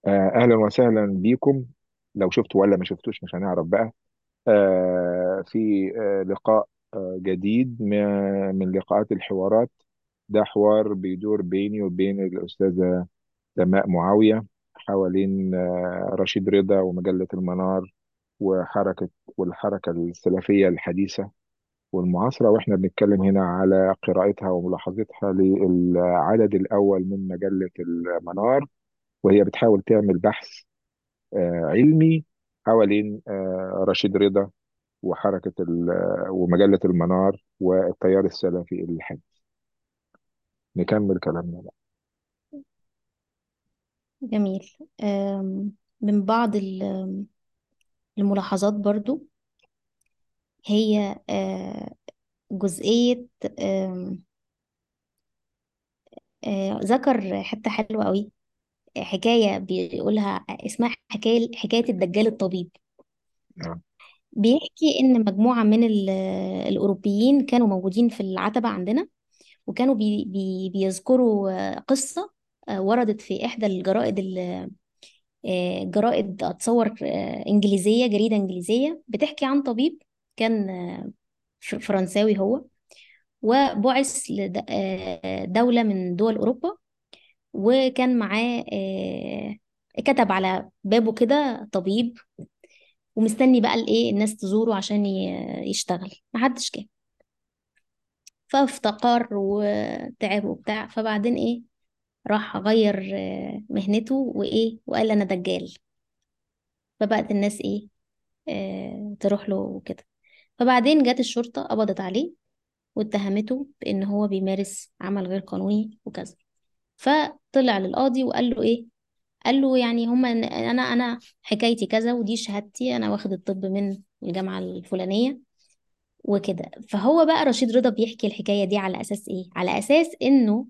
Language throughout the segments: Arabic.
اهلا وسهلا بيكم. لو شفتوا ولا ما شفتوش مش هنعرف بقى. في لقاء جديد من لقاءات الحوارات. ده حوار بيدور بيني وبين الأستاذة سماء معاوية حوالين رشيد رضا ومجلة المنار وحركة والحركة السلفية الحديثة والمعاصرة، واحنا بنتكلم هنا على قراءتها وملاحظتها للعدد الأول من مجلة المنار، وهي بتحاول تعمل بحث علمي حوالين رشيد رضا وحركة ومجلة المنار والتيار السلفي الحديث. نكمل كلامنا بقى. جميل. من بعض الملاحظات برضو هي جزئية. آم، ذكر حتة حلوة قوي، حكاية بيقولها اسمها حكاية الدجال الطبيب. آه. بيحكي إن مجموعة من الأوروبيين كانوا موجودين في العتبة عندنا، وكانوا بيذكروا قصة وردت في إحدى الجرائد جرائد أتصور إنجليزية، جريدة إنجليزية بتحكي عن طبيب كان فرنساوي هو، وبعث لدولة من دول أوروبا، وكان معاه كتب على بابه كده طبيب، ومستني بقى الإيه الناس تزوره عشان يشتغل. محدش جه، فافتقر وتعب وبتاع. فبعدين إيه، راح غير مهنته وإيه وقال أنا دجال. فبقت الناس إيه تروح له وكده. فبعدين جت الشرطة قبضت عليه واتهمته بإن هو بيمارس عمل غير قانوني وكذا. فطلع للقاضي وقال له إيه، قال له يعني هما أنا حكايتي كذا، ودي شهادتي، أنا واخد الطب من الجامعة الفلانية وكده. فهو بقى رشيد رضا بيحكي الحكاية دي على أساس إيه؟ على أساس إنه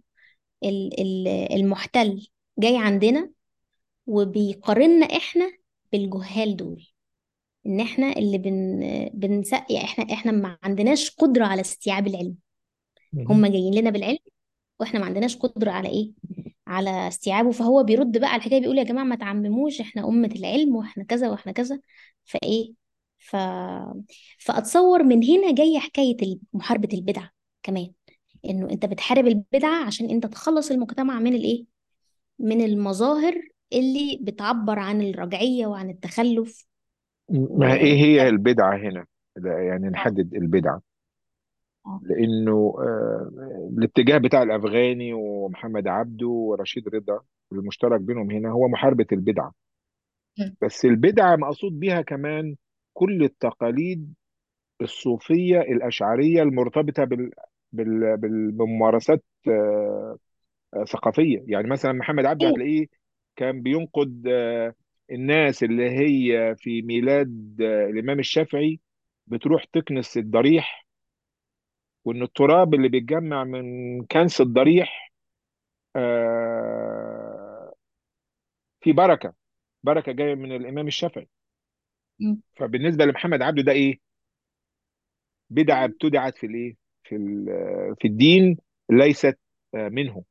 المحتل جاي عندنا وبيقارنا إحنا بالجهال دول، ان احنا اللي يعني احنا ما عندناش قدرة على استيعاب العلم. مهم. هم جايين لنا بالعلم، واحنا ما عندناش قدرة على ايه، على استيعابه. فهو بيرد بقى على الحكاية، بيقول يا جماعة ما تعمموش، احنا أمة العلم واحنا كذا واحنا كذا. فايه ف... فاتصور من هنا جاية حكاية محاربة البدعة كمان، انه انت بتحارب البدعة عشان انت تخلص المجتمع من الايه، من المظاهر اللي بتعبر عن الرجعية وعن التخلف. ما ايه هي وطبعا البدعة هنا؟ ده يعني اه نحدد البدعة. اه لانه الاتجاه بتاع الافغاني ومحمد عبده ورشيد رضا المشترك بينهم هنا هو محاربة البدعة. مم. بس البدعة مقصود بيها كمان كل التقاليد الصوفية الأشعرية المرتبطة بممارسات ثقافية. يعني مثلا محمد عبده ايوه هتلاقيه كان بينقد الناس اللي هي في ميلاد الإمام الشافعي بتروح تكنس الضريح، وإن التراب اللي بيتجمع من كنس الضريح آه، في بركة، بركة جاية من الإمام الشافعي. مم. فبالنسبة لمحمد عبده ده إيه؟ بدعة ابتدعت في الإيه؟ في الدين، ليست منه.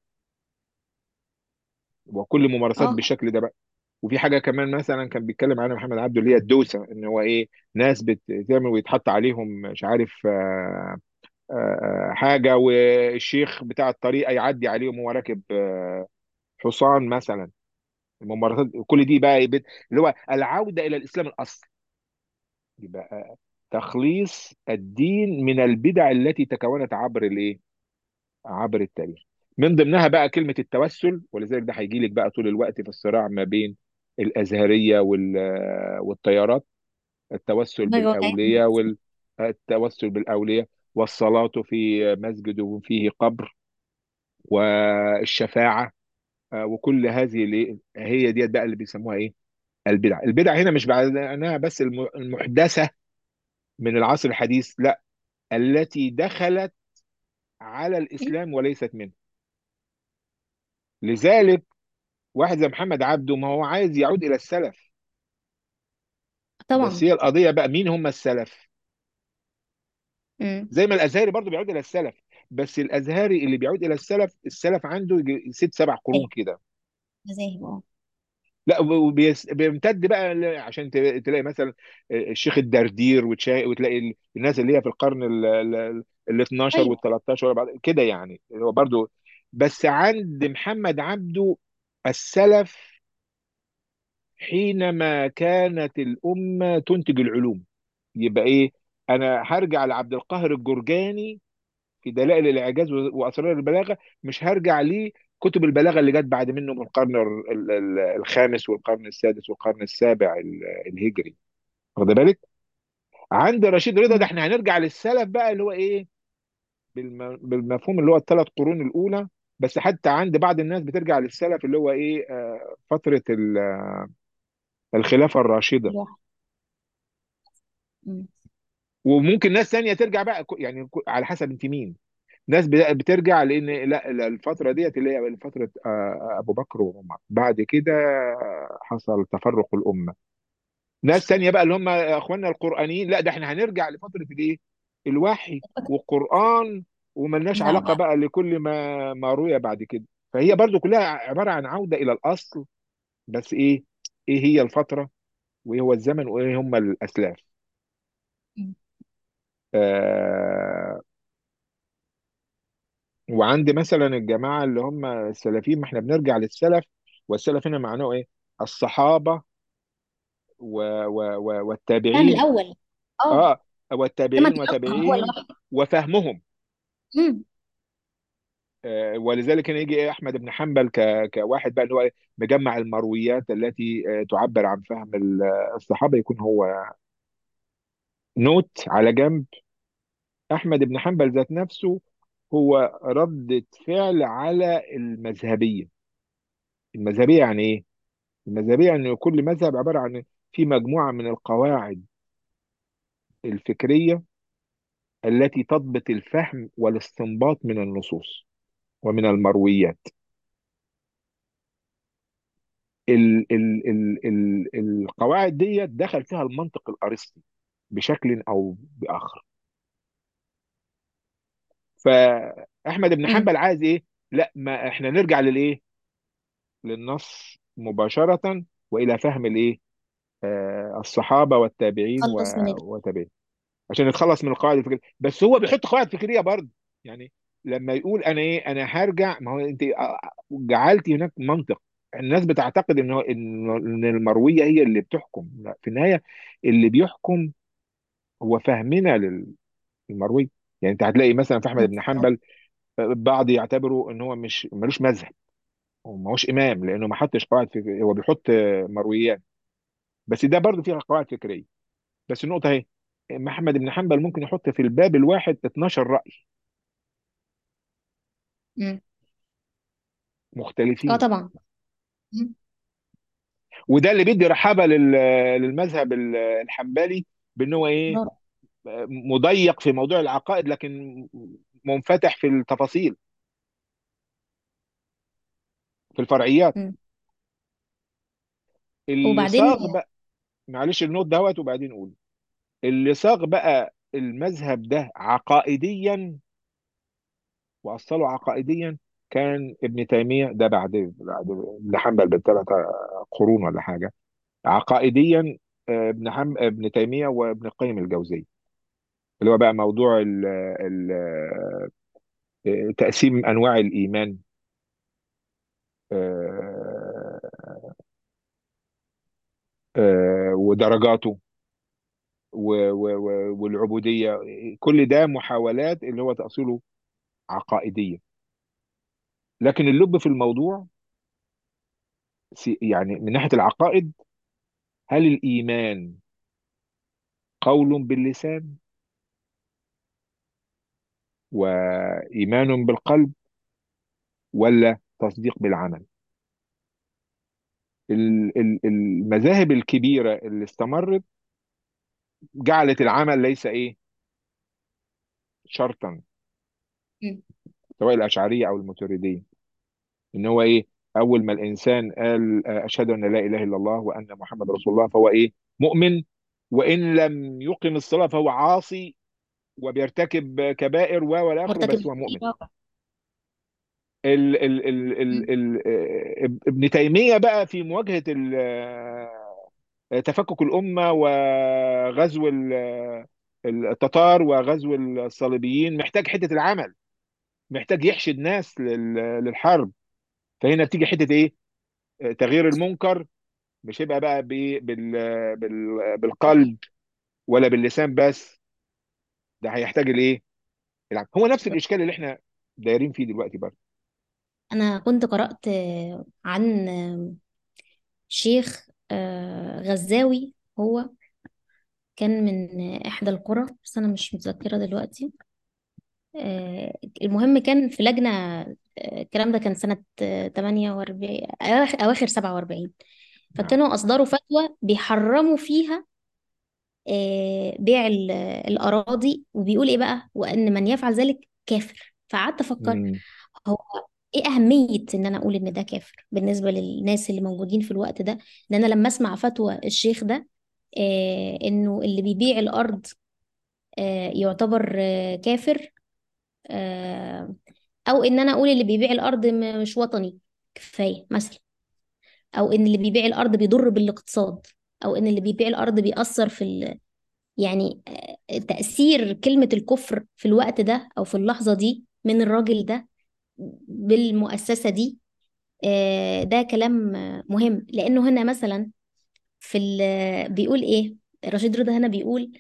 وكل ممارسات اه بالشكل ده بقى. وفي حاجه كمان مثلا كان بيتكلم عنها محمد عبده اللي هي الدوسه، ان هو ايه، ناس بتعمل ويتحط عليهم مش عارف حاجه، والشيخ بتاع الطريقه يعدي عليهم وهو راكب حصان مثلا. الممارسات كل دي بقى اللي هو العوده الى الاسلام الاصل. يبقى تخليص الدين من البدع التي تكونت عبر الايه، عبر التاريخ. من ضمنها بقى كلمة التوسل، ولذلك ده هيجي لك بقى طول الوقت في الصراع ما بين الأزهرية والتيارات. التوسل بجوعان. بالأولياء والتوسل بالأولياء، والصلاة في مسجد فيه قبر، والشفاعة. وكل هذه هي دي بقى اللي بيسموها ايه، البدع. البدع هنا مش معناها بس المحدثة من العصر الحديث، لا، التي دخلت على الإسلام وليست منه. لذلك واحد زي محمد عبده ما هو عايز يعود الى السلف. بس طبعا. هي القضيه بقى مين هم السلف؟ امم زي ما الازهري برضو بيعود الى السلف، بس الازهري اللي بيعود الى السلف، السلف عنده يجي ست سبع قرون ايوه كده. مذاهب اه. لا بيمتد بقى عشان تلاقي مثلا الشيخ الدردير، وتلاقي الناس اللي هي في القرن ال 12 ايوه. وال 13 بعد كده يعني، هو برضو. بس عند محمد عبده السلف حينما كانت الأمة تنتج العلوم، يبقى إيه؟ أنا هرجع لعبد القاهر الجرجاني في دلائل الإعجاز وأسرار البلاغة، مش هرجع ليه كتب البلاغة اللي جت بعد منه من القرن الخامس والقرن السادس والقرن السابع الهجري. واخد بالك؟ عند رشيد رضا ده مم. احنا هنرجع للسلف بقى، اللي هو ايه، بالمفهوم اللي هو الثلاث قرون الأولى. بس حتى عند بعض الناس بترجع للسلف اللي هو ايه، فترة الخلافة الراشدة. الواحد. مم. وممكن ناس تانية ترجع بقى يعني على حسب انت مين. ناس بترجع لان لا الفتره ديت اللي هي فتره ابو بكر وعمر، بعد كده حصل تفرق الامه. ناس تانية بقى اللي هم اخواننا القرانيين، لا ده احنا هنرجع لفتره الايه، الوحي والقران، وملناش لا علاقه بقى. بقى لكل ما روي بعد كده. فهي برضو كلها عباره عن عوده الى الاصل. بس ايه، ايه هي الفتره، وايه هو الزمن، وايه هم الاسلاف. مم. آه وعندي مثلا الجماعه اللي هم السلفيين، ما احنا بنرجع للسلف. والسلف هنا معناه ايه؟ الصحابه فاهم والتابعين. الاول. اه. اه، كما والتابعين تيسر هو وتابعيهم الواحد. وفهمهم. مم. ولذلك هنا يجي إيه احمد بن حنبل كواحد بقى اللي هو مجمع المرويات التي تعبر عن فهم الصحابه، يكون هو نوت على جنب. احمد بن حنبل ذات نفسه هو ردة فعل على المذهبيه. المذهبيه يعني ايه؟ المذهبية أن كل مذهب عبارة عن في مجموعة من القواعد الفكرية التي تضبط الفهم والاستنباط من النصوص ومن المرويات. القواعد دي دخل فيها المنطق الأرسطي بشكل أو بآخر. فأحمد بن مم. حنبل عايز إيه؟ لا، ما إحنا نرجع للإيه؟ للنص مباشرة، وإلى فهم الإيه؟ الصحابة والتابعين خلص من وتابعين، عشان يتخلص من القواعد الفكريه. بس هو بيحط قواعد فكريه برضه يعني. لما يقول انا ايه، انا هرجع، ما هو انت جعلتي هناك منطق. الناس بتعتقد ان ان المرويه هي اللي بتحكم. لا، في النهايه اللي بيحكم هو فهمنا للمروي. يعني انت هتلاقي مثلا في احمد بن النص. حنبل بعض يعتبروا ان هو مش ملوش مذهب، هو ما هوش امام لانه ما حطش قواعد فكريه، هو بيحط مرويات. بس ده برضه فيها قواعد فكريه. بس النقطه اهي، محمد بن حنبل ممكن يحط في الباب الواحد 12 رأي مم. اه مختلفين. طبعا. مم. وده اللي بيدي رحابه للمذهب الحنبلي، بان هو ايه، برافو. مضيق في موضوع العقائد لكن منفتح في التفاصيل، في الفرعيات. مم. اللي وبعدين. صاغ بقى، معلش النوت دوت وبعدين نقول. اللي صاغ بقى المذهب ده عقائديا واصله عقائديا كان ابن تيميه. ده بعد ابن حنبل بثلاث قرون ولا حاجه عقائديا. ابن تيميه وابن القيم الجوزي، اللي هو بقى موضوع تقسيم انواع الايمان، آه، ودرجاته والعبوديه. كل ده محاولات اللي هو تاصيله عقائديه. لكن اللب في الموضوع يعني من ناحيه العقائد، هل الايمان قول باللسان وايمان بالقلب، ولا تصديق بالعمل؟ المذاهب الكبيره اللي استمرت جعلت العمل ليس ايه، شرطا، مم. سواء الاشعريه او الماتريديه. ان هو ايه، اول ما الانسان قال اشهد ان لا اله الا الله وان محمد رسول الله، فهو ايه، مؤمن. وان لم يقم الصلاه فهو عاصي وبيرتكب كبائر والى اخره، مرتكب بس هو مؤمن. كبيرة. مم. ابن تيمية بقى في مواجهة تفكك الأمة وغزو التتار وغزو الصليبيين، محتاج حتة العمل، محتاج يحشد ناس للحرب. فهنا بتيجي حتة ايه؟ تغيير المنكر. مش هيبقى بقى بالقلب ولا باللسان بس، ده هيحتاج الايه؟ العمل. هو نفس الاشكال اللي احنا دايرين فيه دلوقتي برضه. انا كنت قرأت عن شيخ غزاوي. هو كان من إحدى القرى، بس أنا مش متذكرة دلوقتي. المهم كان في لجنة. الكلام ده كان سنة 48، أواخر 47. نعم. فكانوا أصدروا فتوى بيحرموا فيها بيع الأراضي، وبيقول إيه بقى، وأن من يفعل ذلك كافر. فقعدت أفكر، مم. هو إيه أهمية إن أنا أقول إن ده كافر بالنسبة للناس اللي موجودين في الوقت ده؟ لأن أنا لما أسمع فتوى الشيخ ده إنه اللي بيبيع الأرض يعتبر كافر، آه، او ان انا اقول اللي بيبيع الارض مش وطني كفايه مثلا، او ان اللي بيبيع الارض بيضر بالاقتصاد، او ان اللي بيبيع الارض بيأثر في يعني تأثير كلمة الكفر في الوقت ده او في اللحظة دي من الراجل ده بالمؤسسة دي. ده كلام مهم، لانه هنا مثلا بيقول ايه رشيد رضا هنا؟ بيقول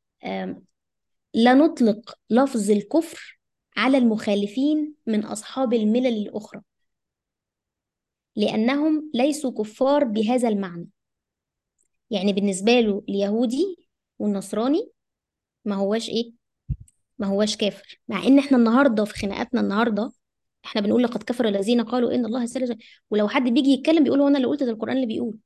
لا نطلق لفظ الكفر على المخالفين من أصحاب الملل الأخرى، لأنهم ليسوا كفار بهذا المعنى. يعني بالنسبة له اليهودي والنصراني ما هواش إيه، ما هواش كافر، مع إن إحنا النهاردة في خناقاتنا النهاردة إحنا بنقول لقد كفر الذين قالوا إن الله ثالث. ولو حد بيجي يتكلم بيقول هو أنا اللي قلت، ده القرآن اللي بيقول.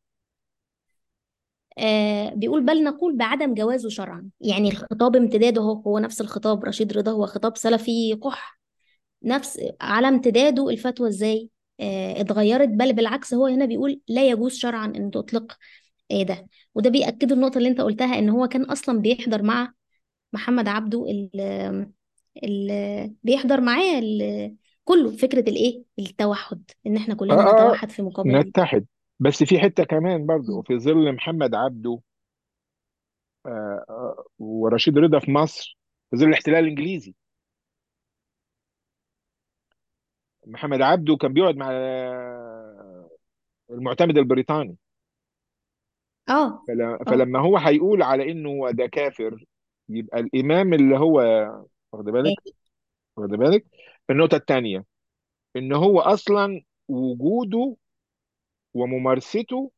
بيقول بل نقول بعدم جوازه شرعا. يعني الخطاب امتداده هو نفس الخطاب رشيد رضا، هو خطاب سلفي قح، نفس على امتداده الفتوى ازاي اتغيرت. بل بالعكس، هو هنا بيقول لا يجوز شرعا ان تطلق ده. وده بيأكد النقطة اللي انت قلتها، ان هو كان اصلا بيحضر مع محمد عبده بيحضر معاه كله فكرة الايه، التوحد، ان احنا اه كلنا اه نتوحد في مقابل. نتحد. بس في حتة كمان برضه مم. في ظل محمد عبده ورشيد رضا في مصر، في ظل الاحتلال الانجليزي. محمد عبده كان بيقعد مع المعتمد البريطاني. اه. اه. فلما هو هيقول على انه هو ده كافر، يبقى الامام اللي هو، واخد بالك، يعني واخد بالك. النقطة الثانية ان هو اصلا وجوده وممارسته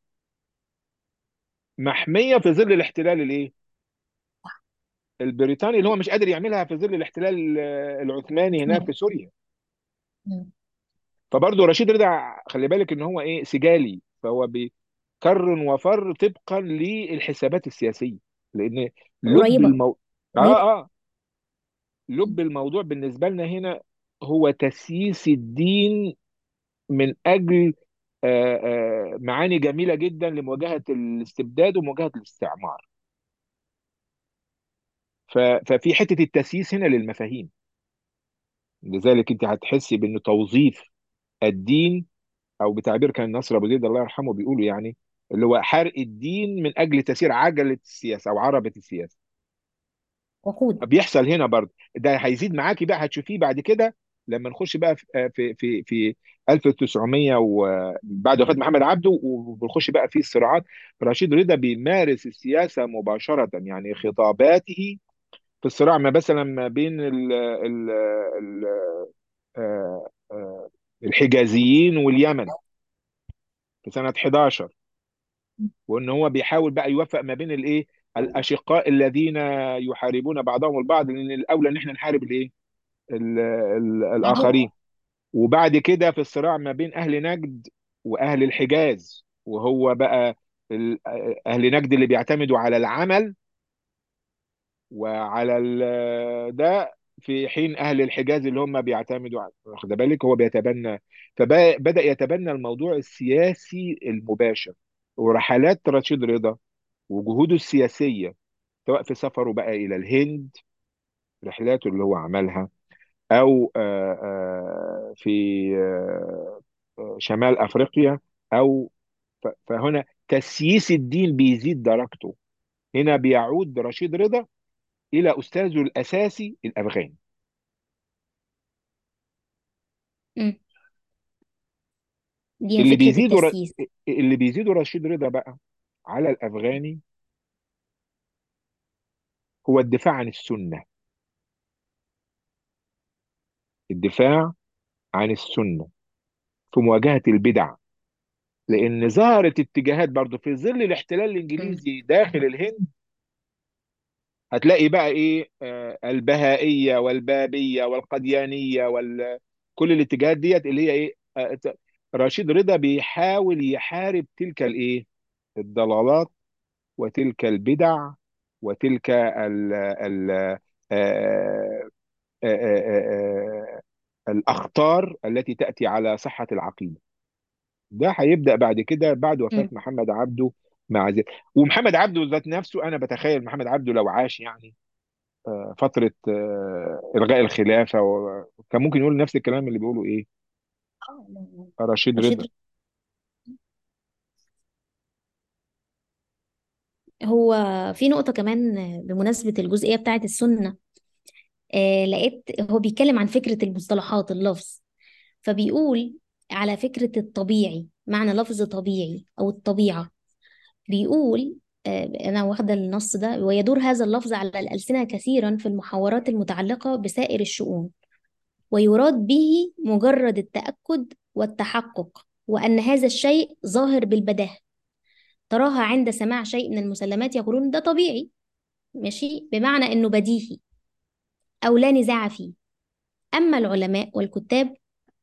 محمية في ظل الاحتلال الايه البريطاني، اللي هو مش قادر يعملها في ظل الاحتلال العثماني هناك في سوريا. مم. فبرضه رشيد رضا خلي بالك ان هو ايه، سجالي، فهو بيكر وفر طبقا للحسابات السياسيه. لان لب قريبة المو... قريبة. اه لب الموضوع بالنسبه لنا هنا هو تسييس الدين من اجل معاني جميله جدا لمواجهه الاستبداد ومواجهه الاستعمار. ففي حته التسييس هنا للمفاهيم. لذلك انت هتحسي بان توظيف الدين، او بتعبير كان نصر ابو زيد الله يرحمه بيقولوا يعني، اللي هو حرق الدين من اجل تسيير عجله السياسه او عربه السياسه. وقود. بيحصل هنا برضه، ده هيزيد معاكي بقى، هتشوفيه بعد كده لما نخش بقى في 1900 وبعد وفاه محمد عبده، وبنخش بقى في الصراعات. رشيد رضا بيمارس السياسه مباشره، يعني خطاباته في الصراع ما مثلا ما بين ال آه، آه، الحجازيين واليمن في سنه 11، وان هو بيحاول بقى يوفق ما بين الايه، الاشقاء الذين يحاربون بعضهم البعض، لان الاولى ان احنا نحارب الايه، عدو. الاخرين. وبعد كده في الصراع ما بين اهل نجد واهل الحجاز، وهو بقى ال- اهل نجد اللي بيعتمدوا على العمل وعلى ده، في حين اهل الحجاز اللي هم بيعتمدوا على، واخد بالك، هو بيتبنى. فبدأ يتبنى الموضوع السياسي المباشر. ورحلات رشيد رضا وجهوده السياسية، سواء في سفره بقى إلى الهند، رحلاته اللي هو عملها، أو في شمال افريقيا، او فهنا تسييس الدين بيزيد درجته. هنا بيعود رشيد رضا الى استاذه الاساسي الافغاني. مم. دي اللي فكرة بيزيده التسييس. اللي بيزيده رشيد رضا بقى على الافغاني هو الدفاع عن السنه. الدفاع عن السنه في مواجهه البدع. لان ظهرت اتجاهات برضو في ظل الاحتلال مم. الانجليزي داخل الهند. هتلاقي بقى ايه، البهائيه والبابيه والقديانيه كل الاتجاهات ديت اللي هي ايه، رشيد رضا بيحاول يحارب تلك الايه، الضلالات وتلك البدع وتلك ال آه، الأخطار التي تأتي على صحة العقيدة. ده هيبدأ بعد كده بعد وفاة مم. محمد عبده مع زي. ومحمد عبده ذات نفسه أنا بتخيل محمد عبده لو عاش يعني فترة إلغاء الخلافة، كان ممكن يقول نفس الكلام اللي بيقوله إيه لا، لا. رشيد رضا. رشيد، هو في نقطة كمان بمناسبة الجزئية بتاعت السنة. لقيت هو بيتكلم عن فكرة المصطلحات اللفظ، فبيقول على فكرة الطبيعي، معنى لفظ طبيعي أو الطبيعة. بيقول أنا واخدة النص ده: ويدور هذا اللفظ على الألسنة كثيرا في المحاورات المتعلقة بسائر الشؤون، ويراد به مجرد التأكد والتحقق، وأن هذا الشيء ظاهر بالبداهة. تراها عند سماع شيء من المسلمات يقولون ده طبيعي، ماشي، بمعنى إنه بديهي أو لا نزاع فيه. أما العلماء والكتاب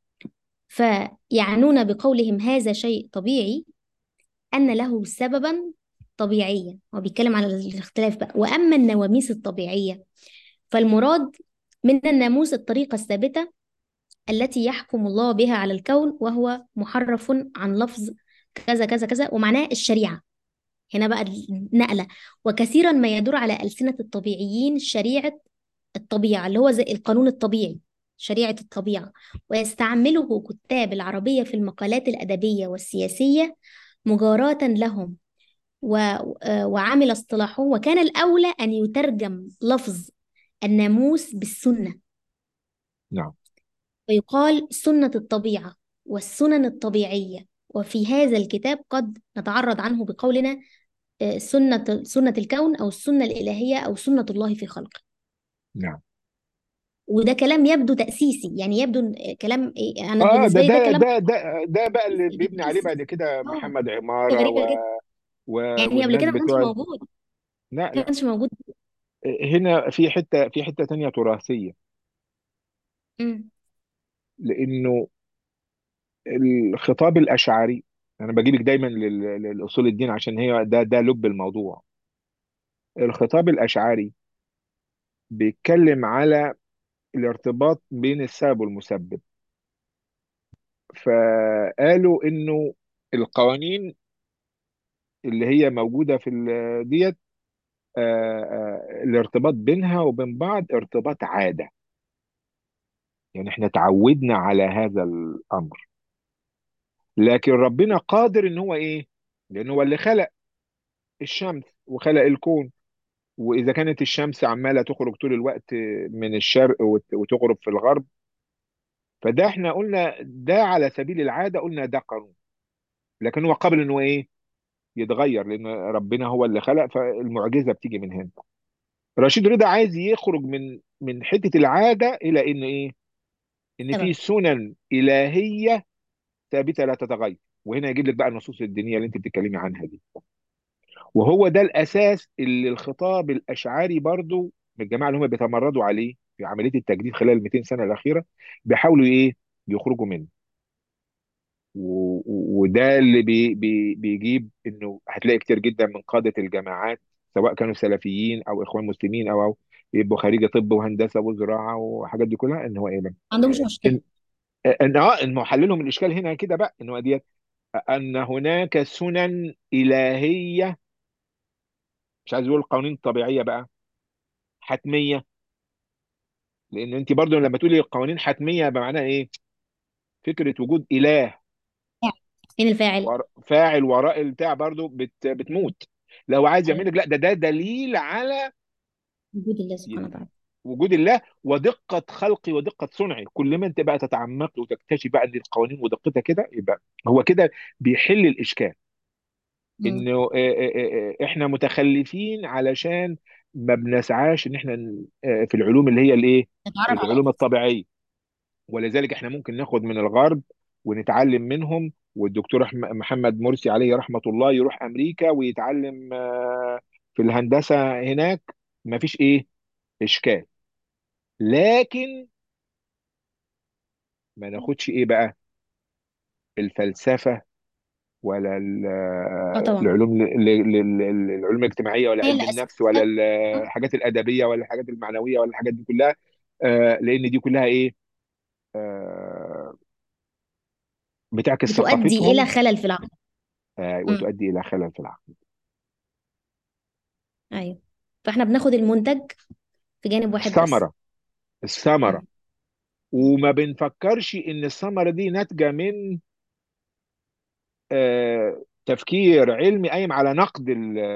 فيعنون بقولهم هذا شيء طبيعي أن له سببا طبيعيا. هو بيتكلم على الاختلاف بقى. وأما النواميس الطبيعية فالمراد من الناموس الطريقة الثابتة التي يحكم الله بها على الكون، وهو محرف عن لفظ كذا كذا كذا، ومعناه الشريعة. هنا بقى النقلة: وكثيرا ما يدور على ألسنة الطبيعيين شريعة الطبيعة، اللي هو زي القانون الطبيعي، شريعة الطبيعة، ويستعمله كتاب العربية في المقالات الأدبية والسياسية مجاراة لهم. و... وعمل اصطلاحه: وكان الأولى أن يترجم لفظ الناموس بالسنة، نعم. فيقال سنة الطبيعة والسنن الطبيعية. وفي هذا الكتاب قد نتعرض عنه بقولنا سنة الكون أو السنة الإلهية أو سنة الله في خلقه. نعم. وده كلام يبدو تأسيسي، يعني يبدو كلام أنا اه بالنسبة لي ده كلام ده بقى اللي بيبني عليه بيتأسس. بعد كده اه، محمد حاجة عمارة غريبة جدا، يعني قبل والناس كده ما كانش بتوع موجود، لا ما لا. كانش موجود. هنا في حتة تانية تراثية. امم. لأنه الخطاب الأشعري، أنا بجيبك دايما لأصول الدين عشان هي ده لب الموضوع. الخطاب الأشعري بيتكلم على الارتباط بين السبب والمسبب. فقالوا إنه القوانين اللي هي موجودة في ديت الارتباط بينها وبين بعض ارتباط عادة. يعني احنا تعودنا على هذا الأمر. لكن ربنا قادر ان هو ايه، لأنه هو اللي خلق الشمس وخلق الكون. واذا كانت الشمس عماله تخرج طول الوقت من الشرق وتغرب في الغرب، فده احنا قلنا ده على سبيل العاده، قلنا ده قانون. لكن هو قابل انه ايه، يتغير، لان ربنا هو اللي خلق، فالمعجزه بتيجي من هنا. رشيد رضا عايز يخرج من حته العاده الى ان ايه، ان في سبب. سنن الهيه ثابته لا تتغير. وهنا يجيب لك بقى النصوص الدينيه اللي انت بتتكلمي عنها دي. وهو ده الاساس اللي الخطاب الاشعري برضو من الجماعه اللي هم بيتمردوا عليه في عمليه التجديد خلال ال 200 سنه الاخيره بيحاولوا ايه، يخرجوا منه. وده اللي بيجيب انه هتلاقي كتير جدا من قاده الجماعات، سواء كانوا سلفيين او اخوان مسلمين او يبقوا خريجه طب وهندسه وزراعه وحاجات دي كلها، ان هو ايه بقى؟ ما عندهمش مشكلة. ان ان محللهم الاشكال هنا كده بقى، ان هو ديت ان هناك سنن الهيه، مش عايز اقول قوانين طبيعيه بقى، حتميه. لان انت برضو لما تقولي قوانين حتميه بمعنى ايه، فكره وجود اله فين الفاعل؟ فاعل وراء البتاع برضو بتموت. لو عايز يعمل ايوه، لك لا، ده دليل على وجود الله سبحانه وتعالى. وجود الله ودقة خلقي ودقة صنعي. كل ما انت بقى تتعمق وتكتشف بقى ان القوانين ودقتها كده، يبقى هو كده بيحل الاشكال. مم. انه احنا متخلفين علشان ما بنسعاش ان احنا في العلوم اللي هي الايه، نتعرف على العلوم الطبيعية. ولذلك احنا ممكن ناخد من الغرب ونتعلم منهم. والدكتور محمد مرسي عليه رحمة الله يروح امريكا ويتعلم في الهندسة هناك، ما فيش ايه اشكال. لكن ما ناخدش ايه بقى، الفلسفه ولا اه طبعا. العلوم الاجتماعيه ولا هي علم اللي النفس ولا اساسا. آه، الحاجات الادبيه ولا الحاجات المعنويه ولا الحاجات دي كلها. لان دي كلها ايه، آه، بتعكس بتؤدي الى ثقافتهم، خلل في العقل. مم. وتؤدي الى خلل في العقل. ايوه. فاحنا بناخد المنتج في جانب واحد بس. الثمره، الثمره. مم. وما بنفكرش ان الثمره دي ناتجه من تفكير علمي قايم على نقد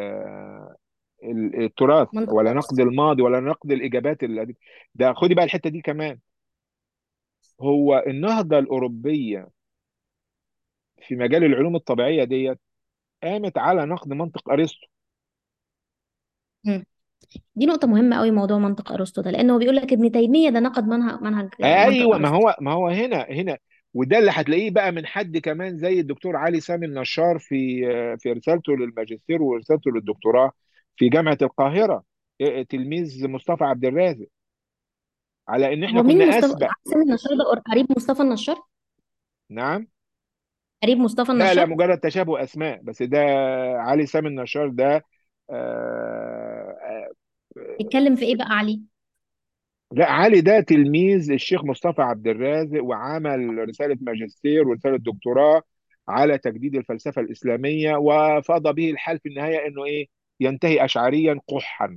التراث، منطق ولا نقد ارسطو. الماضي، ولا نقد الاجابات ده خدي بقى الحته دي كمان. هو النهضه الاوروبيه في مجال العلوم الطبيعيه ديت قامت على نقد منطق ارسطو. مم. دي نقطة مهمة قوي، موضوع منطق ارسطو ده، لانه بيقول لك ابن تيمية ده نقد منهج منطق ايوه، ما ارسطو. هو ما هو هنا. وده اللي هتلاقيه بقى من حد كمان زي الدكتور علي سامي النشار في رسالته للماجستير ورسالته للدكتوراه في جامعه القاهره، تلميذ مصطفى عبد الرازق، على ان احنا هو مين كنا مصطفى اسبق. حسين النشار ده؟ قريب مصطفى النشار؟ نعم. قريب مصطفى لا لا، النشار. مجرد تشابه اسماء بس. ده علي سامي النشار ده آه، بيتكلم في ايه بقى علي؟ لا، علي ده تلميذ الشيخ مصطفى عبد الرازق، وعمل رسالة ماجستير ورسالة دكتوراه على تجديد الفلسفة الإسلامية، وفاض به الحال في النهاية إنه إيه، ينتهي أشعريا قحا.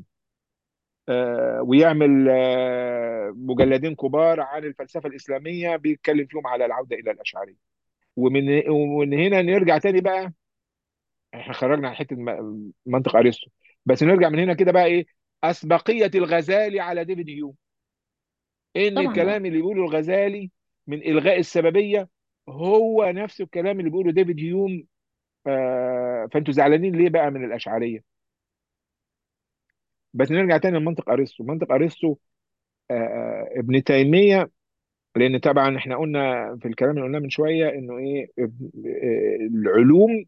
ويعمل مجلدين كبار عن الفلسفة الإسلامية بيتكلم فيهم على العودة إلى الأشعرية. ومن هنا نرجع تاني بقى. احنا خرجنا عن حتة منطق أرسطو، بس نرجع من هنا كده بقى إيه، أسبقية الغزالي على ديفيد هيوم. ان طبعا ده. الكلام اللي بيقوله الغزالي من الغاء السببيه هو نفس الكلام اللي بيقوله ديفيد هيوم. فانتوا زعلانين ليه بقى من الاشعريه؟ بس نرجع تاني لمنطق ارسطو. منطق ارسطو ابن تيميه. لان طبعا احنا قلنا في الكلام اللي قلناه من شويه انه ايه، العلوم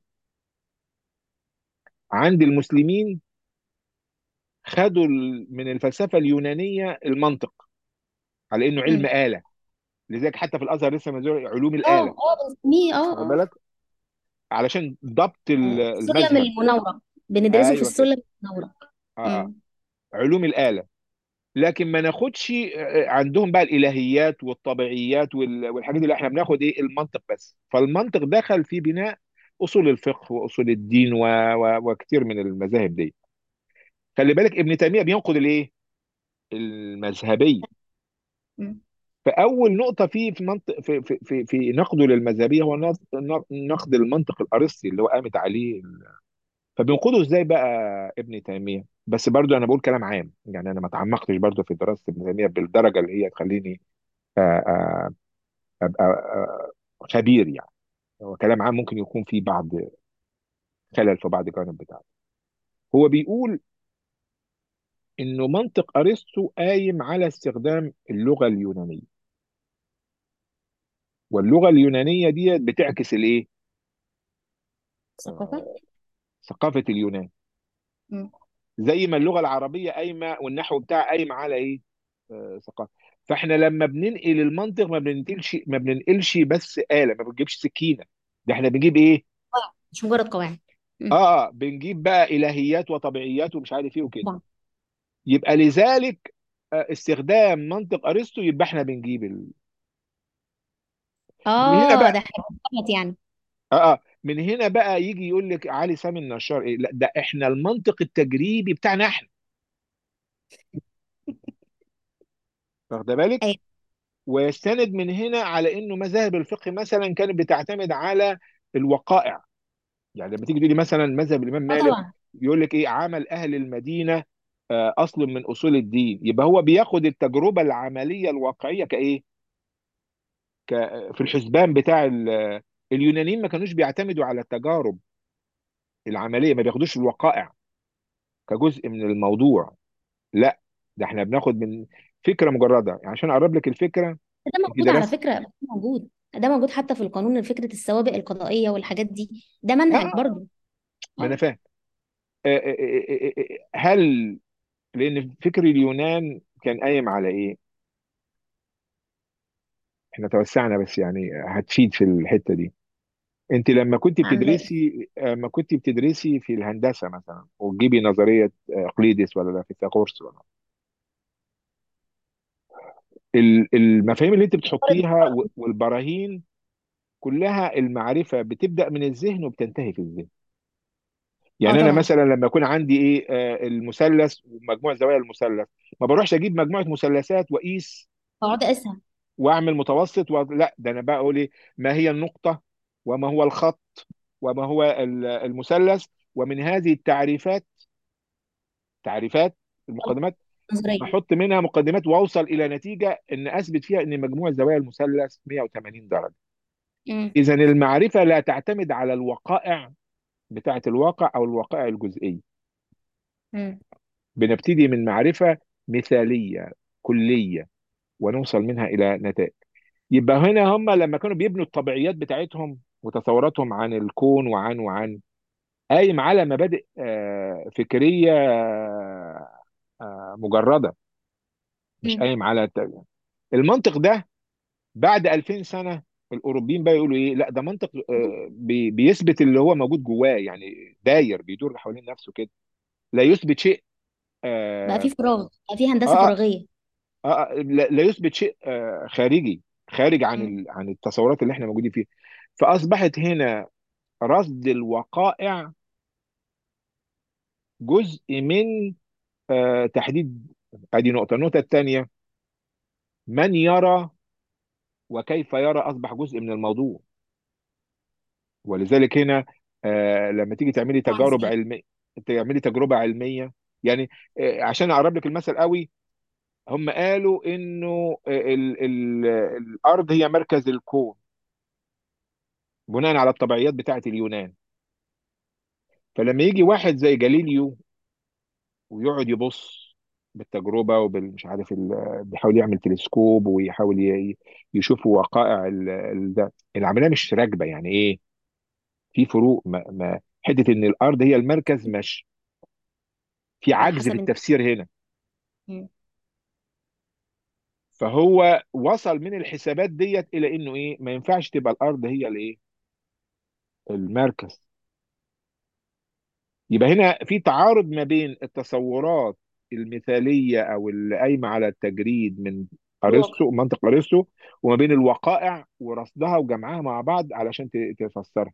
عند المسلمين خدوا من الفلسفه اليونانيه المنطق على انه علم مم. آلة. لذلك حتى في الازهر لسه منزول علوم اه الآلة. اه، بنسميه واخد اه. بالك، علشان ضبط سلم المذهب. المناورة، بندرسه في ايوه كده. السلم المناورة. اه اه، مم. علوم الآلة. لكن ما ناخدش عندهم بقى الإلهيات والطبيعيات والحاجات اللي احنا بناخد ايه، المنطق بس. فالمنطق دخل في بناء أصول الفقه وأصول الدين وكتير من المذاهب دي. خلي بالك ابن تيمية بينقد الايه، المذهبية. مم. فأول نقطة فيه في منطق في نقده للمذهبية هو نقد المنطق الأرسطي اللي هو قامت عليه. فبينقذوا ازاي بقى ابن تيميه؟ بس برضو انا بقول كلام عام، يعني انا ما تعمقتش برضو في دراسه ابن تيميه بالدرجه اللي هي تخليني آه، آه، ابقى خبير يعني. هو كلام عام ممكن يكون فيه بعض خلل في بعض الجوانب بتاعته. هو بيقول انه منطق ارسطو قايم على استخدام اللغه اليونانيه، واللغه اليونانيه دي بتعكس الايه، ثقافة. ثقافه اليونان. مم. زي ما اللغه العربيه قايمه والنحو بتاعها قايم على ايه، ثقافه. فاحنا لما بننقل المنطق ما بننقلش بس آلة، ما بنجيبش سكينة. ده احنا بنجيب ايه، قواعد، مش مجرد قواعد. مم. بنجيب بقى إلهيات وطبيعيات ومش عارف ايه وكده. طبعا. يبقى لذلك استخدام منطق ارسطو، يبقى احنا بنجيب من هنا اه، بقى. ده حاجة غلط يعني. من هنا بقى يجي يقول لك علي سامي النشار ايه، لا ده احنا المنطق التجريبي بتاعنا احنا. واخد بالك، ايوه. ويستند من هنا على انه مذاهب الفقه مثلا كانت بتعتمد على الوقائع. يعني لما تيجي تقولي مثلا مذهب الامام اه مالك، طبعا. يقول لك ايه؟ عمل اهل المدينه اصل من اصول الدين. يبقى هو بياخد التجربه العمليه الواقعيه كايه، في الحسبان بتاع اليونانيين ما كانوش بيعتمدوا على التجارب العمليه، ما بياخدوش الوقائع كجزء من الموضوع. لا، ده احنا بناخد من فكره مجرده. يعني عشان اقرب لك الفكره، ده انت موجود على درست. فكرة، موجود، ده موجود حتى في القانون، فكرة السوابق القضائية والحاجات دي، ده منهج اه، برضو. ما انا اه. فاهم. هل، لان فكر اليونان كان قايم على ايه؟ احنا توسعنا بس يعني هتفيد في الحته دي. انت لما كنت عندك. بتدرسي، ما كنت بتدرسي في الهندسه مثلا وتجيبي نظريه اقليدس ولا فيثاغورس، ولا المفاهيم اللي انت بتحطيها والبراهين، كلها المعرفه بتبدا من الذهن وبتنتهي في الذهن. اه يعني انا طبعا. مثلا لما يكون عندي ايه، المثلث ومجموع زوايا المثلث، ما بروحش اجيب مجموعه مثلثات واقيس اقعد اقيسها. واعمل متوسط لا، ده انا بقى اقول ايه؟ ما هي النقطه، وما هو الخط، وما هو المثلث. ومن هذه التعريفات، تعريفات المقدمات، نظرية. بحط منها مقدمات واوصل الى نتيجه ان اثبت فيها ان مجموع زوايا المثلث 180 درجه. امم. اذا المعرفه لا تعتمد على الوقائع بتاعه الواقع او الوقائع الجزئيه. امم. بنبتدي من معرفه مثاليه كليه ونوصل منها الى نتائج. يبقى هنا هم لما كانوا بيبنوا الطبيعيات بتاعتهم وتصوراتهم عن الكون وعن قايم على مبادئ فكريه مجرده، مش امم. قايم على المنطق ده. بعد 2000 سنه الاوروبيين بقى يقولوا ايه؟ لا، ده منطق بيثبت اللي هو موجود جواه، يعني داير بيدور حوالين نفسه كده، لا يثبت شيء. بقى في اه فراغ، بقى في هندسة اه, فراغية. لا يثبت شيء خارجي، خارج عن امم. عن التصورات اللي احنا موجودين فيها. فاصبحت هنا رصد الوقائع جزء من تحديد. ادي نقطه. النقطه الثانيه، من يرى وكيف يرى اصبح جزء من الموضوع. ولذلك هنا لما تيجي تعملي طبعا تجارب ازاي. علميه، تعملي تجربه علميه، يعني عشان اقرب لك المثل قوي، هم قالوا انه ال الارض هي مركز الكون بناء على الطبيعيات بتاعه اليونان. فلما يجي واحد زي جاليليو ويقعد يبص بالتجربه وبالمش عارف بيحاول يعمل تلسكوب ويحاول يشوف وقائع ده، العمليه مش راكبه. يعني ايه؟ في فروق. ما حته ان الارض هي المركز، مش في على عجز في حسب انت. التفسير هنا. مم. فهو وصل من الحسابات ديت الى انه ايه؟ ما ينفعش تبقى الارض هي الايه؟ المركز. يبقى هنا في تعارض ما بين التصورات المثاليه او اللي قايمه على التجريد من الواقع. ارسطو، منطق ارسطو، وما بين الوقائع ورصدها وجمعها مع بعض علشان تفسرها.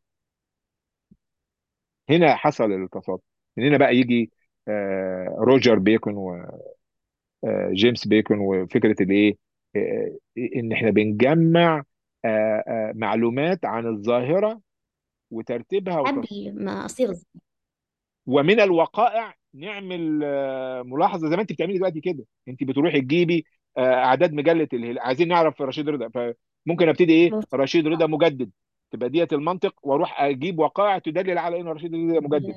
هنا حصل التصادم. من هنا بقى يجي روجر بيكون وجيمس بيكون وفكره الايه؟ ان احنا بنجمع معلومات عن الظاهره وترتيبها قبل ما اصيغ. ومن الوقائع نعمل ملاحظه زي ما انت بتعملي دلوقتي كده. انت بتروحي تجيبي اعداد مجله الهلال، عايزين نعرف رشيد رضا، فممكن ابتدي ايه؟ رشيد رضا مجدد، تبقى ديت المنطق، واروح اجيب وقائع تدلل على ان رشيد رضا مجدد.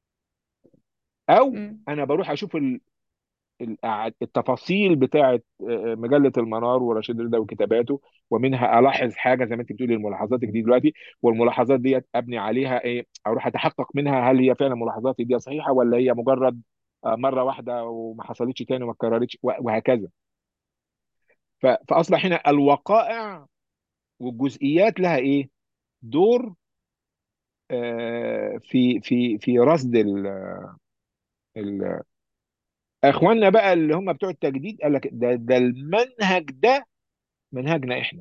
او مم. انا بروح اشوف التفاصيل بتاعه مجله المنار ورشيد رضا وكتاباته، ومنها الاحظ حاجه زي ما انت بتقولي ملاحظاتك دي دلوقتي، والملاحظات ديت ابني عليها ايه؟ اروح اتحقق منها هل هي فعلا ملاحظاتي دي صحيحه ولا هي مجرد مره واحده وما حصلتش تاني وما اتكررتش وهكذا. فاصبح هنا الوقائع والجزئيات لها ايه؟ دور في رصد ال- اخواننا بقى اللي هم بتوع التجديد قال لك ده المنهج ده منهجنا احنا،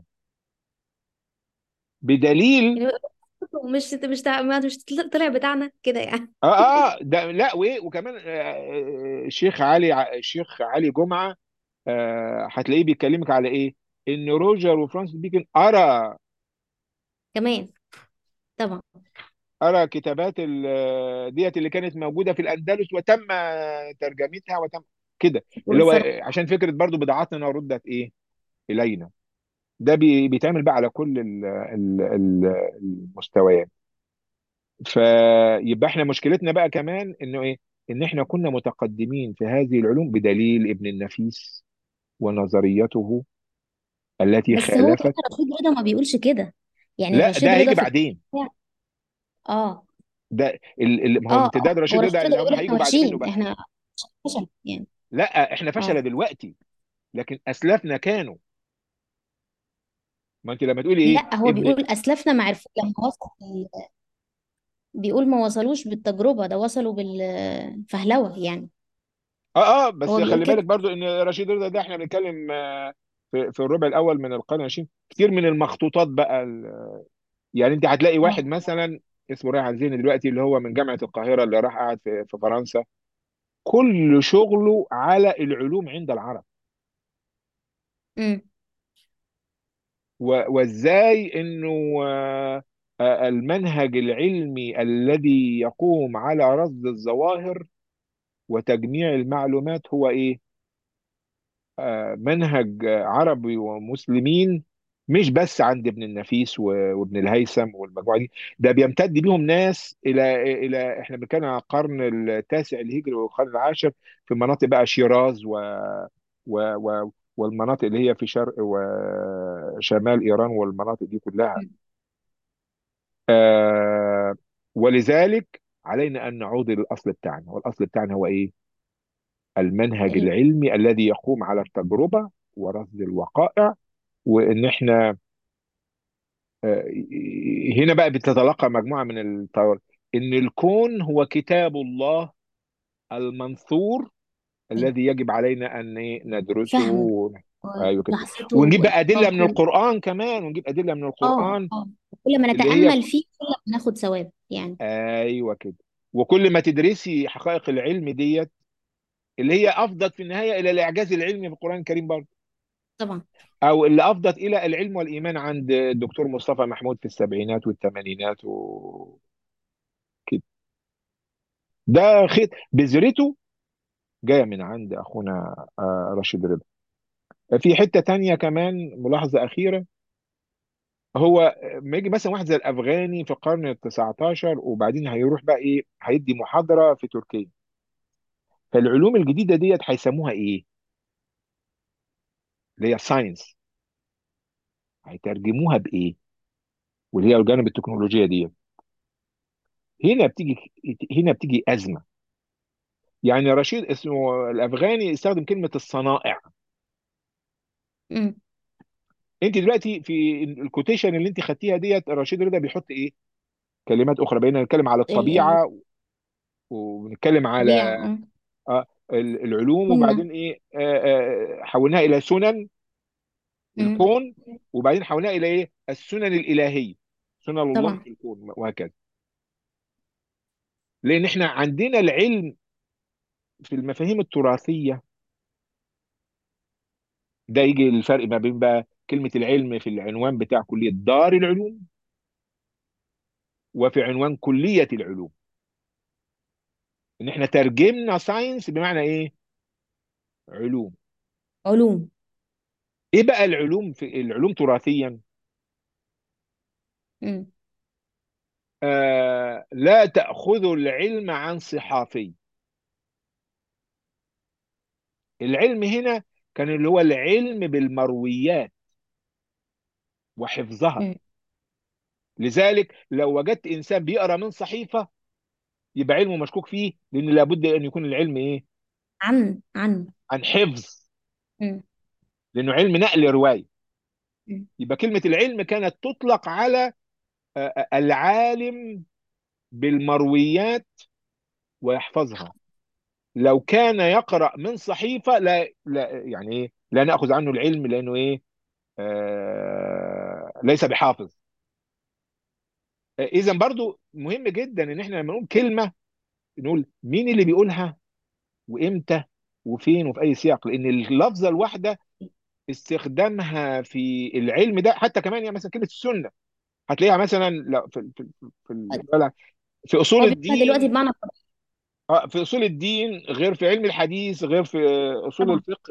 بدليل. يعني مش طلع بتاعنا كده يعني. ده لا، وايه وكمان الشيخ علي جمعه هتلاقيه بيكلمك على ايه؟ ان روجر وفرانسيس بيكن قرا كمان. طبعا. كتابات ديت اللي كانت موجوده في الاندلس، وتم ترجمتها وتم كده، اللي هو والفرق. عشان فكره برضو بضاعتنا ردت ايه الينا. ده بيتعمل بقى على كل المستويات. فيبقى احنا مشكلتنا بقى كمان انه ايه، ان احنا كنا متقدمين في هذه العلوم بدليل ابن النفيس ونظريته التي بس هو كمان خالفت. رشيد رضا ما بيقولش كده، يعني لا، ده رشيد رضا هيجي في بعدين. اه ده ما هو اه امتداد هو رشيد رضا رشيد رضا اللي هم بيقول احنا هيجوا بعد منه وحشين، بقى. احنا فشل يعني. لا، احنا فشله اه دلوقتي، لكن اسلافنا كانوا. ما انت لما تقولي ايه لا، هو ابن. بيقول اسلافنا ما عرفوا لما وصل بيقول ما وصلوش بالتجربة، ده وصلوا بالفهلوة يعني. اه بس هو بيقول خلي بالك كده. برضو ان رشيد رضا ده احنا بنتكلم في الربع الاول من القرن العشرين، كتير من المخطوطات بقى يعني انت هتلاقي اه. واحد مثلا اسمه رايح عن ذهني دلوقتي، اللي هو من جامعه القاهره، اللي راح قاعد في فرنسا، كل شغله على العلوم عند العرب، امم. وازاي انه المنهج العلمي الذي يقوم على رصد الظواهر وتجميع المعلومات هو ايه؟ منهج عربي ومسلمين، مش بس عند ابن النفيس وابن الهيثم والمجموعه دي. ده بيمتد بيهم ناس الى احنا بنتكلم عن القرن التاسع الهجري والقرن العاشر، في مناطق بقى شيراز والمناطق اللي هي في شرق وشمال ايران والمناطق دي كلها. آه ولذلك علينا ان نعود للاصل بتاعنا، والاصل بتاعنا هو ايه؟ المنهج ايه. العلمي الذي يقوم على التجربة ورصد الوقائع. وان احنا هنا بقى بتتلقى مجموعة من الطوائر، ان الكون هو كتاب الله المنثور إيه؟ الذي يجب علينا ان ندرسه فهمه ايوه كده. وبحثته ونجيب بقى ادله من وإتقانه. القران كمان، ونجيب ادله من اه القران اه كل ما اللي هي نتأمل فيه كل ما ناخد ثواب يعني. ايوه كده. وكل ما تدرسي حقائق العلم ديت، اللي هي افضت في النهايه الى الاعجاز العلمي في القران الكريم برضه، طبعا. او اللي افضت الى العلم والايمان عند الدكتور مصطفى محمود في السبعينات والثمانينات وكده. ده خيط بذرته جايه من عند اخونا رشيد رضا. في حته تانية كمان، ملاحظه اخيره، هو ما يجي مثلا واحد زي الافغاني في القرن ال 19 وبعدين هيروح بقى ايه، هيدي محاضره في تركيا، فالعلوم الجديده ديت هيسموها ايه؟ اللي هي ساينس، هيترجموها بايه؟ واللي هي الجانب التكنولوجيه ديت. هنا بتيجي ازمه. يعني رشيد اسمه الافغاني استخدم كلمه الصنائع. امم. انت دلوقتي في الكوتيشن اللي انت خدتيها ديت، رشيد رضا بيحط ايه؟ كلمات اخرى، بقينا نتكلم على الطبيعه وبنتكلم على الطبيعة العلوم، كنا. وبعدين ايه حولناها الى سنن امم. الكون، وبعدين حولناها الى ايه؟ السنن الالهيه، سنن الله طبعا. في الكون وهكذا. لان احنا عندنا العلم في المفاهيم التراثيه. ده يجي الفرق ما بين بقى كلمه العلم في العنوان بتاع كليه دار العلوم، وفي عنوان كليه العلوم. ان احنا ترجمنا ساينس بمعنى ايه؟ علوم. علوم. ايه بقى العلوم؟ في العلوم تراثيا امم. لا تأخذ العلم عن صحافي. العلم هنا كان اللي هو العلم بالمرويات وحفظها. امم. لذلك لو وجدت انسان بيقرا من صحيفه، يبقى علمه مشكوك فيه، لان لابد ان يكون العلم ايه؟ عن. عن حفظ، امم. لانه علم نقل روايه. امم. يبقى كلمه العلم كانت تطلق على العالم بالمرويات ويحفظها. لو كان يقرأ من صحيفة، لا يعني ايه، لا نأخذ عنه العلم، لأنه ايه؟ ليس بحافظ. اذا برضو مهم جدا ان احنا لما نقول كلمة، نقول مين اللي بيقولها، وامتى، وفين، وفي اي سياق، لان اللفظة الواحدة استخدامها في العلم ده حتى كمان، يعني مثلا كلمه السنه هتلاقيها مثلا، لا في اصول هو بيقولها دلوقتي الدين. بمعنى الطبع. في اصول الدين غير في علم الحديث غير في اصول طبعا. الفقه.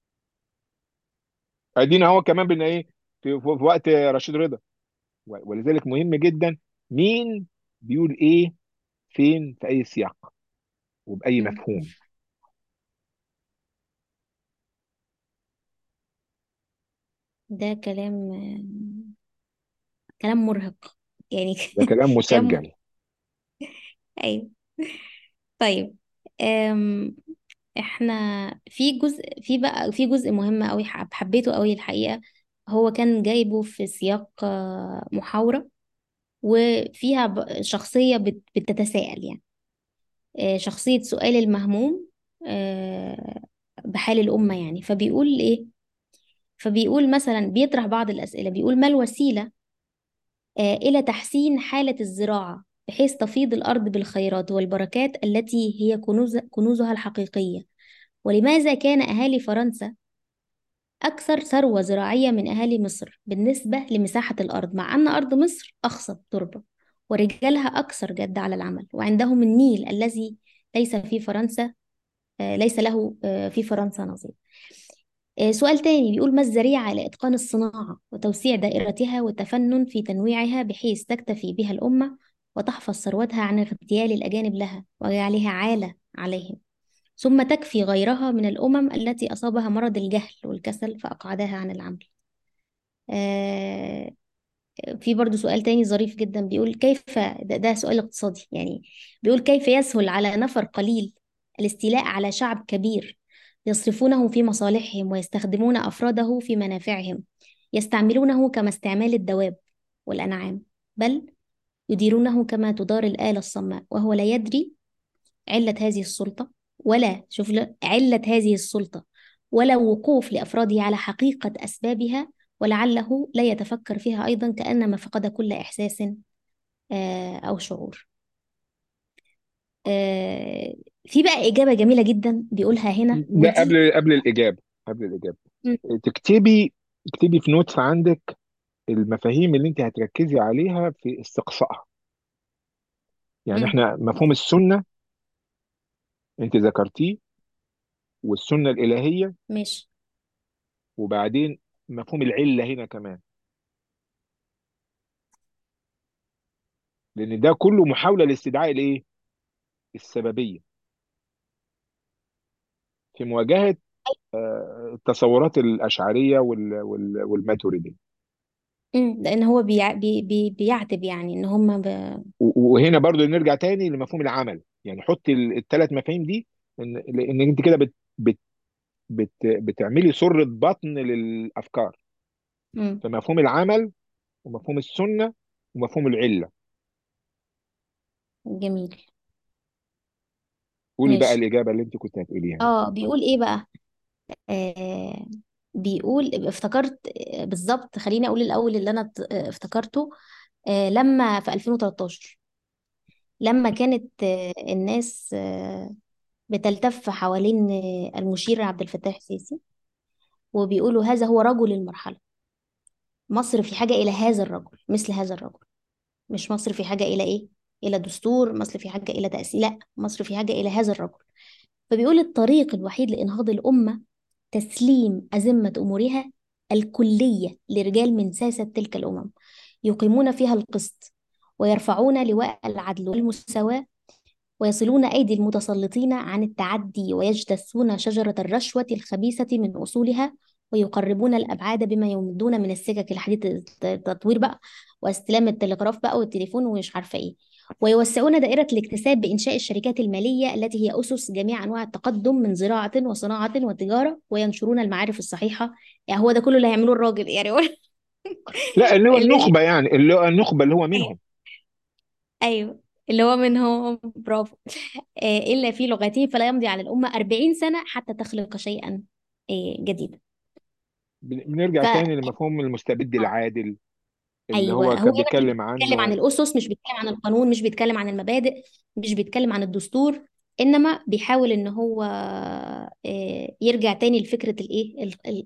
ادينا هو كمان بان ايه، في وقت رشيد رضا. ولذلك مهم جدا مين بيقول ايه، فين، في اي سياق، وباي مم. مفهوم. ده كلام كلام مرهق يعني. ده كلام كلام مرهق. مسجل. ايوه. طيب. أم احنا في جزء مهم قوي، حبيته قوي الحقيقة. هو كان جايبه في سياق محاورة، وفيها شخصية بتتساءل يعني، شخصية سؤال المهموم آه، بحال الأمة يعني. فبيقول إيه؟ فبيقول مثلا، بيطرح بعض الأسئلة، بيقول: ما الوسيلة إلى تحسين حالة الزراعة بحيث تفيض الأرض بالخيرات والبركات التي هي كنوزها الحقيقية؟ ولماذا كان أهالي فرنسا أكثر ثروة زراعية من أهالي مصر بالنسبة لمساحة الأرض، مع أن أرض مصر أخصب تربة ورجالها أكثر جد على العمل، وعندهم النيل الذي ليس في فرنسا ليس له في فرنسا نظير؟ سؤال تاني بيقول: ما الذريعة لإتقان الصناعة وتوسيع دائرتها والتفنن في تنويعها بحيث تكتفي بها الأمة وتحفظ ثروتها عن اغتيال الأجانب لها وجعلها عالة عليهم، ثم تكفي غيرها من الأمم التي أصابها مرض الجهل والكسل فأقعدها عن العمل؟ آه، في برضو سؤال تاني ظريف جدا بيقول: كيف، ده سؤال اقتصادي يعني، بيقول: كيف يسهل على نفر قليل الاستيلاء على شعب كبير يصرفونه في مصالحهم ويستخدمون أفراده في منافعهم، يستعملونه كما استعمال الدواب والأنعام، بل يديرونه كما تدار الآلة الصماء، وهو لا يدري علة هذه السلطة، ولا شوف علة هذه السلطة، ولا وقوف لأفراده على حقيقة أسبابها، ولعله لا يتفكر فيها أيضا، كأنما فقد كل إحساس أو شعور. آه، في بقى إجابة جميلة جدا بيقولها هنا، ده ودي قبل الاجابه، قبل الاجابه م- تكتبي في نوتس عندك المفاهيم اللي انت هتركزي عليها في استقصائها. يعني م- احنا مفهوم السنه انت ذكرتيه، والسنه الالهيه، ماشي. وبعدين مفهوم العله هنا كمان، لان ده كله محاوله لاستدعاء الايه، السببيه في مواجهه التصورات الاشعريه والماتريديه. لأن هو بيعتب يعني إن هم وهنا برضو نرجع تاني لمفهوم العمل، يعني حط الثلاث مفاهيم دي، لان انت كده بتعملي سرة بطن للافكار. م- فمفهوم العمل، ومفهوم السنة، ومفهوم العلة. جميل. قولي بقى ماشي. الإجابة اللي انت كنت هتقوليها. اه بيقول ايه بقى؟ آه بيقول افتكرت بالظبط، خليني اقول الاول اللي انا افتكرته. لما في 2013، لما كانت الناس بتلتف حوالين المشير عبد الفتاح السيسي، وبيقولوا: هذا هو رجل المرحلة، مصر في حاجة إلى هذا الرجل، مثل هذا الرجل. مش مصر في حاجة إلى إيه؟ إلى دستور، مصر في حاجة إلى تأسيس، لا، مصر في حاجة إلى هذا الرجل. فبيقول: الطريق الوحيد لإنهاض الأمة تسليم أزمة أمورها الكلية لرجال من ساسة تلك الأمم، يقيمون فيها القسط ويرفعون لواء العدل والمساواة، ويصلون أيدي المتسلطين عن التعدي، ويجتثون شجرة الرشوة الخبيثة من أصولها، ويقربون الأبعاد بما يمدون من السكك الحديث، التطوير بقى، واستلام التلغراف بقى والتليفون ومش عارفة إيه، ويوسعون دائرة الاكتساب بإنشاء الشركات المالية التي هي أسس جميع أنواع التقدم من زراعة وصناعة وتجارة، وينشرون المعارف الصحيحة. يعني هو ده كله اللي هيعملوه الراجل يعني. لا، اللي هو اللي النخبة، يعني اللي هو النخبة اللي هو منهم. ايوه، اللي هو منهم، برافو. الا في لغته فلا يمضي على الامه 40 سنه حتى تخلق شيئا جديدا. بنرجع ف تاني لمفهوم المستبد آه، العادل اللي ايوه، هو هو كان هنا مش بيتكلم بيتكلم عن عنه. الاسس، مش بيتكلم عن القانون، مش بيتكلم عن المبادئ، مش بيتكلم عن الدستور، انما بيحاول ان هو يرجع تاني لفكره الايه،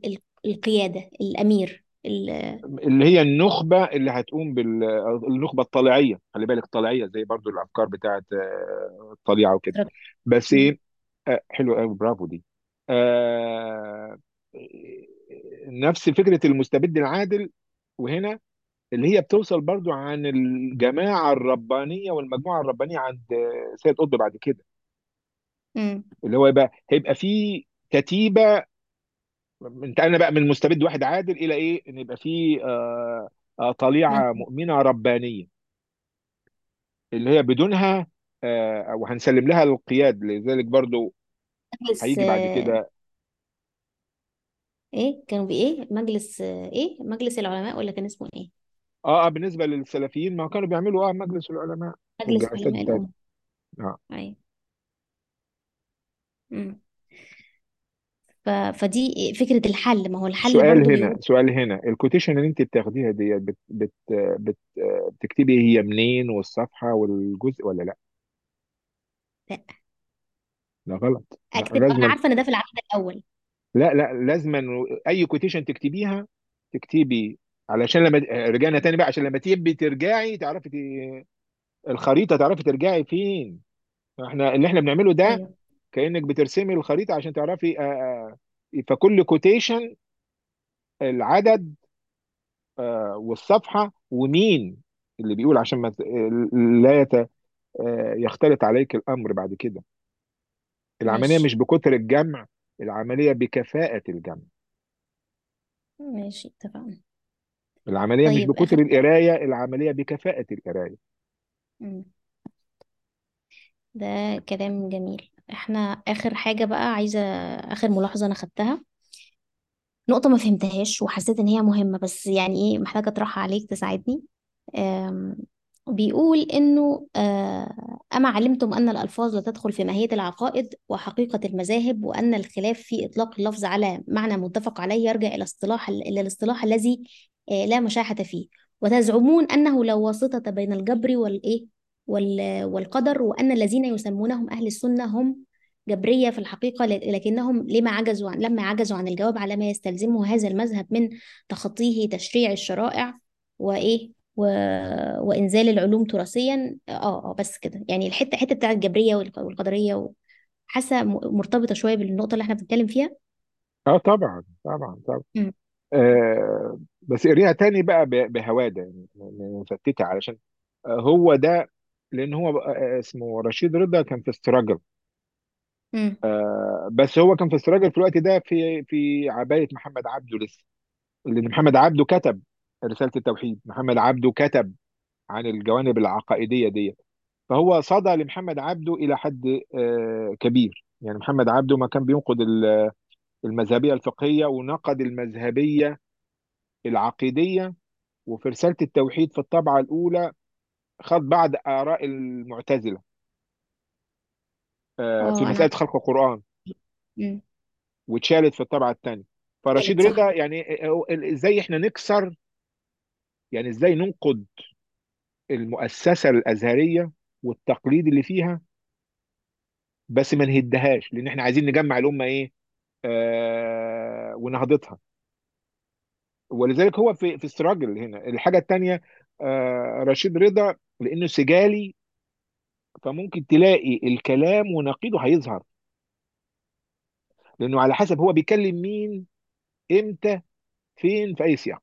القيادة، الأمير اللي هي النخبة اللي هتقوم بالنخبة الطليعية، خلي بالك طليعية زي برضو الأفكار بتاعت الطليعة وكده. بس مم. إيه، حلو قوي، برافو دي. آه، نفس فكرة المستبد العادل، وهنا اللي هي بتوصل برضو عن الجماعة الربانية والمجموعة الربانية عند سيد قطب بعد كده، مم. اللي هو يبقى هيبقى في كتيبة، انتقلنا بقى من مستبد واحد عادل الى ايه، ان يبقى في طليعه مؤمنه ربانيه، اللي هي بدونها او هنسلم لها القياد. لذلك برضو مجلس هيجي بعد كده. ايه كانوا بايه مجلس ايه مجلس العلماء ولا كان اسمه ايه؟ بالنسبه للسلفيين ما كانوا بيعملوا مجلس العلماء مجلس والجلسات علماء بتاعتهم. الأمة. اه ايوه. مم. فدي فكرة الحل، ما هو الحل سؤال برضو هنا، بيروح. سؤال هنا، الكوتيشن اللي انت بتاخديها دي بتكتبي هي منين والصفحه والجزء ولا لا؟ لا، لا غلط، لا اكتب انا لازم. عارفة ان ده في العقد الاول. لا لا، لازم اي كوتيشن تكتبيها تكتبي، علشان لما رجعنا تاني بقى، عشان لما تبي ترجعي تعرفي الخريطه، تعرفي ترجعي فين. احنا اللي احنا بنعمله ده ايوه كأنك بترسمي الخريطه عشان تعرفي فكل كوتيشن العدد والصفحه ومين اللي بيقول، عشان ما لا يختلط عليك الامر بعد كده. العمليه مش ماشي. بكتر الجمع، العمليه بكفاءه الجمع. ماشي اتفقنا. العمليه مش طيب بكتر اخر حاجة. القرايه، العمليه بكفاءه القرايه. مم. ده كلام جميل. احنا اخر حاجة بقى عايزة، اخر ملاحظة انا خدتها، نقطة ما فهمتهاش وحسيت ان هي مهمة، بس يعني ايه محتاجة اطرحها عليك تساعدني. آم، بيقول انه اما علمتم ان الالفاظ لا تدخل في ماهية العقائد وحقيقة المذاهب، وان الخلاف في اطلاق اللفظ على معنى متفق عليه يرجع الى الاصطلاح الذي لا مشاحة فيه، وتزعمون انه لا واسطة بين الجبر والايه والقدر، وان الذين يسمونهم اهل السنة هم جبرية في الحقيقة، لكنهم لما عجزوا عن الجواب على ما يستلزمه هذا المذهب من تخطيه تشريع الشرائع وإيه وإنزال العلوم تراثيا. بس كده يعني الحتة بتاعت الجبرية والقدرية، حاسة مرتبطة شوية بالنقطة اللي احنا بنتكلم فيها. اه طبعا طبعا طبعا. مم. بس قريها تاني بقى بهواده، يعني مفتتة علشان هو ده. لان هو اسمه رشيد رضا كان في استراجل. مم. بس هو كان في استراجل في الوقت ده في عباية محمد عبده لسه، لان محمد عبده كتب رسالة التوحيد، محمد عبده كتب عن الجوانب العقائدية دي. فهو صدى لمحمد عبده الى حد كبير. يعني محمد عبده ما كان بينقد المذهبية الفقهية، ونقد المذهبية العقيدية. وفي رسالة التوحيد في الطبعة الأولى خد بعض آراء المعتزلة في اه انا. مسألة خلق القرآن، مم. واتشالت في الطبعة الثانية. فرشيد ثالث صح. رضا يعني ازاي احنا نكسر، يعني ازاي ننقد المؤسسة الأزهرية والتقليد اللي فيها، بس ما نهدهاش، لأن احنا عايزين نجمع الأمة ايه ونهضتها. ولذلك هو في استراجل هنا. الحاجة الثانية رشيد رضا لأنه سجالي، فممكن تلاقي الكلام ونقيضه هيظهر، لانه على حسب هو بيكلم مين، امتى، فين، في اي سياق.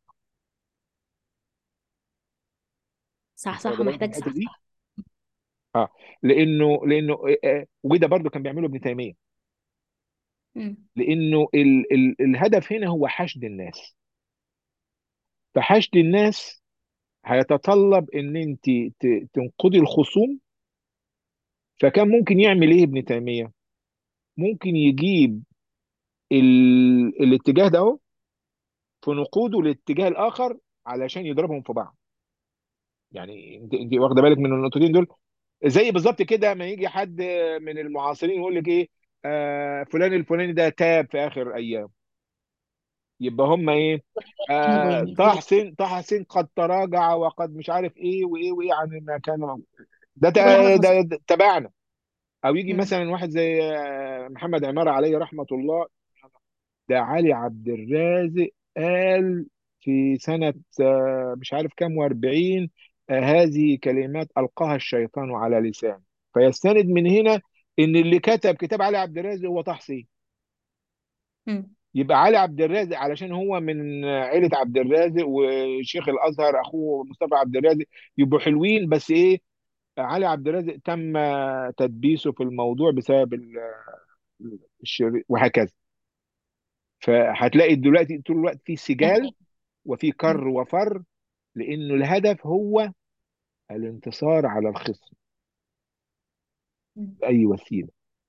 صح انت صح واخد بالك من ومحتاج الحته صح دي؟ صح. اه لانه وده برضه كان بيعمله ابن تيميه. مم. لانه الهدف هنا هو حشد الناس. فحشد الناس هيتطلب ان انت تنقضي الخصوم. فكان ممكن يعمل ايه ابن تيميه؟ ممكن يجيب الاتجاه ده اهو في نقوده للاتجاه الاخر علشان يضربهم في بعض. يعني انت واخده بالك من النقطتين دول؟ زي بالظبط كده ما يجي حد من المعاصرين يقول لك ايه، فلان الفلاني ده تاب في اخر ايام، يبقى هم ايه، جانبه يعني طه حسين قد تراجع وقد مش عارف ايه وايه وايه عن ما كان. ده كل حاجة اتغيرت. ده تبعنا. او يجي مم. مثلا واحد زي محمد عمارة عليه رحمة الله، ده علي عبد الرازق قال في سنة مش عارف كام و40، هذه كلمات ألقاها الشيطان على لسان. فيستند من هنا إن اللي كتب كتاب علي عبد الرازق هو طه حسين. مم. يبقى علي عبد الرازق علشان هو من عيلة عبد الرازق، وشيخ الأزهر أخوه مصطفى عبد الرازق، يبقوا حلوين. بس إيه، علي عبد الرازق تم تدبيسه في الموضوع بسبب الشر وهكذا. فهتلاقي دلوقتي طول الوقت في ده سجال حقيقي. وفي مم. كر وفر، لانه الهدف هو الانتصار على الخصم مم. باي وسيله.